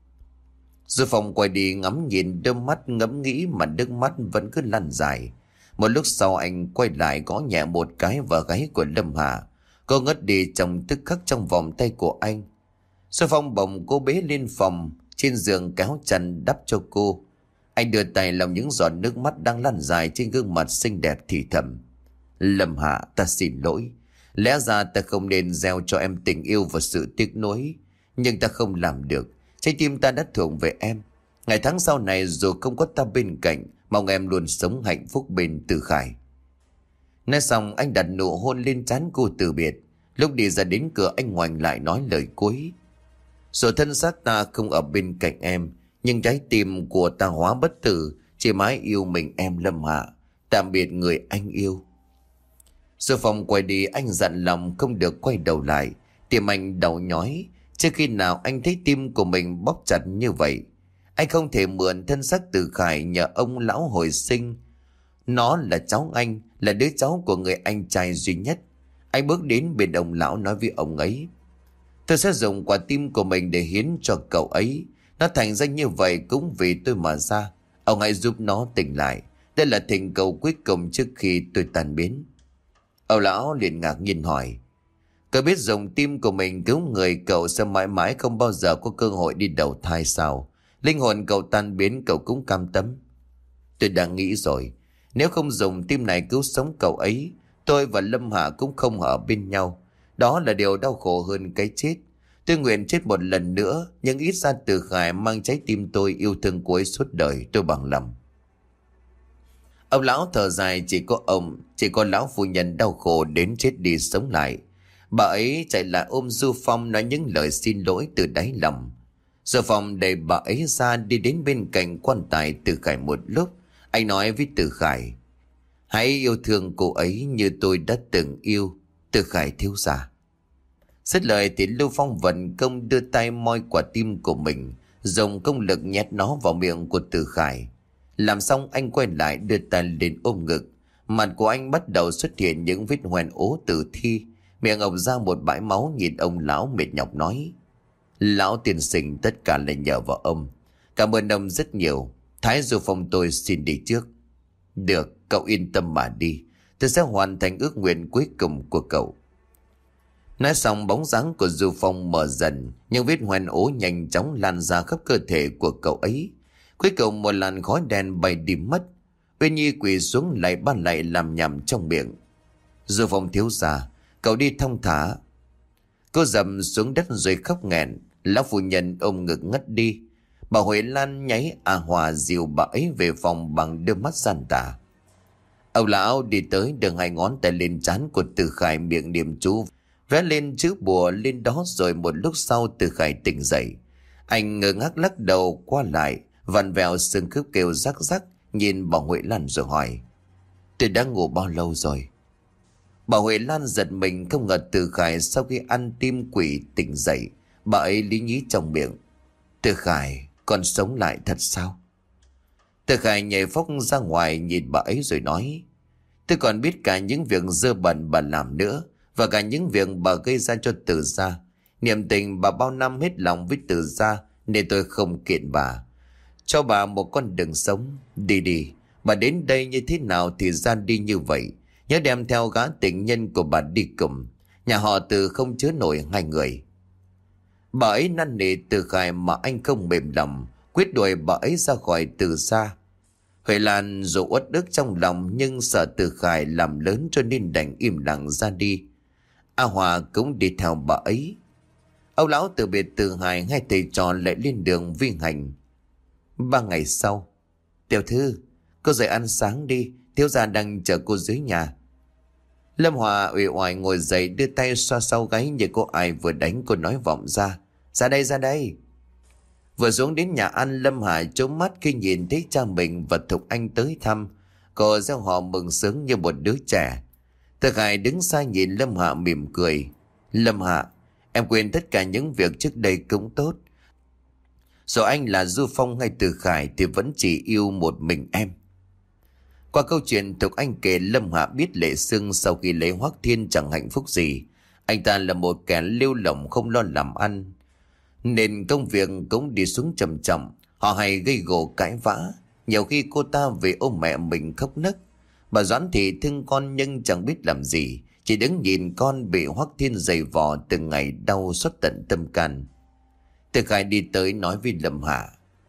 A: Du Phong quay đi ngắm nhìn, đôi mắt ngẫm nghĩ mà nước mắt vẫn cứ lăn dài. Một lúc sau anh quay lại gõ nhẹ một cái vào gáy của Lâm Hà. Cô ngất đi trong tức khắc trong vòng tay của anh. Du Phong bồng cô bế lên phòng, trên giường kéo chăn đắp cho cô. Anh đưa tay lau những giọt nước mắt đang lăn dài trên gương mặt xinh đẹp thì thầm: Lâm Hạ, ta xin lỗi. Lẽ ra ta không nên gieo cho em tình yêu và sự tiếc nuối, nhưng ta không làm được. Trái tim ta đã thuộc về em. Ngày tháng sau này dù không có ta bên cạnh, mong em luôn sống hạnh phúc bên Từ Khải. Nói xong anh đặt nụ hôn lên trán cô từ biệt. Lúc đi ra đến cửa anh ngoảnh lại nói lời cuối: Dù thân xác ta không ở bên cạnh em, nhưng trái tim của ta hóa bất tử, chỉ mãi yêu mình em Lâm Hạ. Tạm biệt người anh yêu. Du Phong quay đi, anh dặn lòng không được quay đầu lại. Tim anh đau nhói. Trước khi nào anh thấy tim của mình bóp chặt như vậy. Anh không thể mượn thân xác Từ Khải nhờ ông lão hồi sinh. Nó là cháu anh, là đứa cháu của người anh trai duy nhất. Anh bước đến bên ông lão nói với ông ấy: Tôi sẽ dùng quả tim của mình để hiến cho cậu ấy. Nó thành danh như vậy cũng vì tôi mà ra. Ông hãy giúp nó tỉnh lại. Đây là thỉnh cầu cuối cùng trước khi tôi tan biến. Ông lão liền ngạc nhiên hỏi: Cậu biết dùng tim của mình cứu người, cậu sẽ mãi mãi không bao giờ có cơ hội đi đầu thai sao? Linh hồn cậu tan biến cậu cũng cam tâm? Tôi đã nghĩ rồi. Nếu không dùng tim này cứu sống cậu ấy, tôi và Lâm Hạ cũng không ở bên nhau. Đó là điều đau khổ hơn cái chết. Tôi nguyện chết một lần nữa, nhưng ít ra Từ Khải mang trái tim tôi yêu thương cô ấy suốt đời, tôi bằng lòng. Ông lão thở dài, chỉ có ông, chỉ có lão phu nhân đau khổ đến chết đi sống lại. Bà ấy chạy lại ôm Du Phong nói những lời xin lỗi từ đáy lòng. Du Phong đẩy bà ấy ra đi đến bên cạnh quan tài Từ Khải một lúc. Anh nói với Từ Khải: Hãy yêu thương cô ấy như tôi đã từng yêu Từ Khải thiếu gia. Dứt lời thì Lưu Phong vận công đưa tay moi quả tim của mình, dùng công lực nhét nó vào miệng của Từ Khải. Làm xong anh quay lại đưa tay lên ôm ngực. Mặt của anh bắt đầu xuất hiện những vết hoen ố tử thi. Miệng ọc ra một bãi máu, nhìn ông lão mệt nhọc nói: Lão tiên sinh, tất cả là nhờ vào ông. Cảm ơn ông rất nhiều. Thái Du Phong tôi xin đi trước. Được, cậu yên tâm mà đi. Tôi sẽ hoàn thành ước nguyện cuối cùng của cậu. Nói xong bóng dáng của Du Phong mờ dần, nhưng vết hoen ố nhanh chóng lan ra khắp cơ thể của cậu ấy. Cuối cùng một làn khói đen bay đi mất. Uyên Nhi quỳ xuống lại ban lại làm nhầm trong miệng: Du Phong thiếu gia, cậu đi thong thả. Cô dầm xuống đất rồi khóc nghẹn. Lão phu nhân ôm ngực ngất đi. Bà Huệ Lan nháy à hòa dìu bà ấy về phòng bằng đôi mắt gian tà. Ông lão đi tới đường hai ngón tay lên trán của Từ Khải, miệng niệm chú vẽ lên chữ bùa lên đó. Rồi một lúc sau Từ Khải tỉnh dậy. Anh ngơ ngác lắc đầu qua lại, vặn vẹo xương khớp kêu rắc rắc, nhìn bà Huệ Lan rồi hỏi: Tôi đã ngủ bao lâu rồi? Bà Huệ Lan giật mình, không ngờ Từ Khải sau khi ăn tim quỷ tỉnh dậy. Bà ấy lý nhí trong miệng: Từ Khải, con sống lại thật sao? Từ Khải nhảy phóc ra ngoài nhìn bà ấy rồi nói: Tôi còn biết cả những việc dơ bẩn bà làm nữa, và cả những việc bà gây ra cho Từ gia. Niềm tình bà bao năm hết lòng với Từ gia, nên tôi không kiện bà, cho bà một con đường sống. Đi đi, bà đến đây như thế nào thì ra đi như vậy. Nhớ đem theo gã tình nhân của bà đi cùng. Nhà họ Từ không chứa nổi hai người. Bà ấy năn nỉ Từ Khải mà anh không mềm lòng, quyết đuổi bà ấy ra khỏi Từ gia. Huệ Lan dù uất ức trong lòng, nhưng sợ Từ Khải làm lớn cho nên đành im lặng ra đi. A Hòa cũng đi theo bà ấy. Ông lão từ biệt Từ Hải, hai thầy trò lại lên đường vi hành. Ba ngày sau: Tiểu thư, cô dậy ăn sáng đi, thiếu gia đang chờ cô dưới nhà. Lâm Hòa uể oải ngồi dậy, đưa tay xoa sau gáy như cô ai vừa đánh. Cô nói vọng ra: Ra đây, ra đây. Vừa xuống đến nhà ăn, Lâm Hà trố mắt khi nhìn thấy cha mình và Thục Anh tới thăm. Cô gieo họ mừng sướng như một đứa trẻ. Từ Khải đứng xa nhìn Lâm Hạ mỉm cười. Lâm Hạ, em quên tất cả những việc trước đây cũng tốt. Dù anh là Du Phong hay Từ Khải thì vẫn chỉ yêu một mình em. Qua câu chuyện Thục Anh kể, Lâm Hạ biết Lệ Sương sau khi lấy Hoắc Thiên chẳng hạnh phúc gì. Anh ta là một kẻ lêu lỏng không lo làm ăn, nên công việc cũng đi xuống trầm trọng. Họ hay gây gổ cãi vã. Nhiều khi cô ta về ôm mẹ mình khóc nấc. Bà Doãn thì thương con nhưng chẳng biết làm gì, chỉ đứng nhìn con bị Hoắc Thiên giày vò từng ngày đau xót tận tâm can. Từ Khải đi tới nói với Lâm Hạ: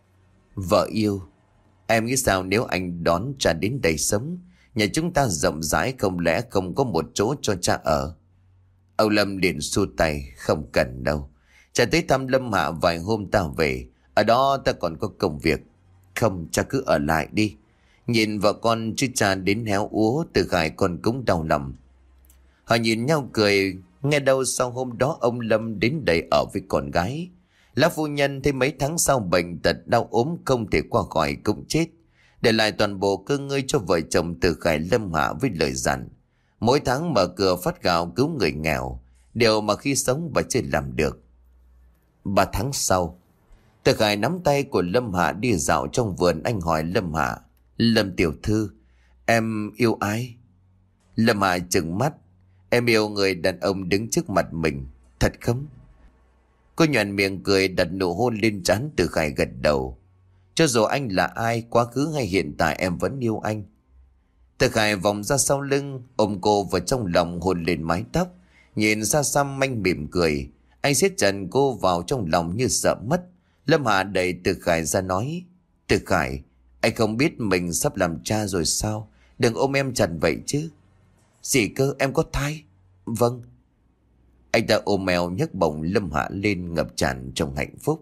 A: Vợ yêu, em nghĩ sao nếu anh đón cha đến đây sống? Nhà chúng ta rộng rãi, không lẽ không có một chỗ cho cha ở? Ông Lâm liền xua tay: Không cần đâu. Cha tới thăm Lâm Hạ vài hôm ta về, ở đó ta còn có công việc. Không, cha cứ ở lại đi. Nhìn vợ con chứ cha đến héo úa. Từ Khải còn cũng đau lòng. Họ nhìn nhau cười. Nghe đâu sau hôm đó ông Lâm đến đây ở với con gái. Lão phu nhân thấy mấy tháng sau bệnh tật đau ốm không thể qua khỏi cũng chết, để lại toàn bộ cơ ngơi cho vợ chồng Từ Khải Lâm Hạ với lời dặn: mỗi tháng mở cửa phát gạo cứu người nghèo, điều mà khi sống bà chưa làm được. Ba tháng sau, Từ Khải nắm tay của Lâm Hạ đi dạo trong vườn. Anh hỏi Lâm Hạ: Lâm tiểu thư, em yêu ai? Lâm Hạ trừng mắt: Em yêu người đàn ông đứng trước mặt mình. Thật không? Cô nhoẻn miệng cười, đặt nụ hôn lên trán Từ Khải, gật đầu. Cho dù anh là ai, quá khứ hay hiện tại, em vẫn yêu anh. Từ Khải vòng ra sau lưng, ôm cô vào trong lòng, hôn lên mái tóc. Nhìn xa xăm anh mỉm cười. Anh siết chặt cô vào trong lòng như sợ mất. Lâm Hạ đẩy Từ Khải ra nói: Từ Khải, anh không biết mình sắp làm cha rồi sao? Đừng ôm em chặt vậy chứ. Gì cơ, em có thai? Vâng. Anh ta ôm eo nhấc bổng Lâm Hạ lên, ngập tràn trong hạnh phúc.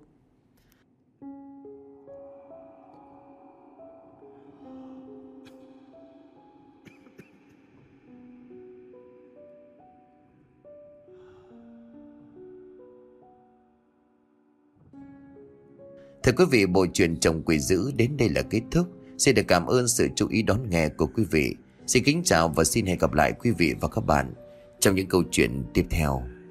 A: Thưa quý vị, bộ truyện Chồng Quỷ Dữ đến đây là kết thúc. Xin được cảm ơn sự chú ý đón nghe của quý vị. Xin kính chào và xin hẹn gặp lại quý vị và các bạn trong những câu chuyện tiếp theo.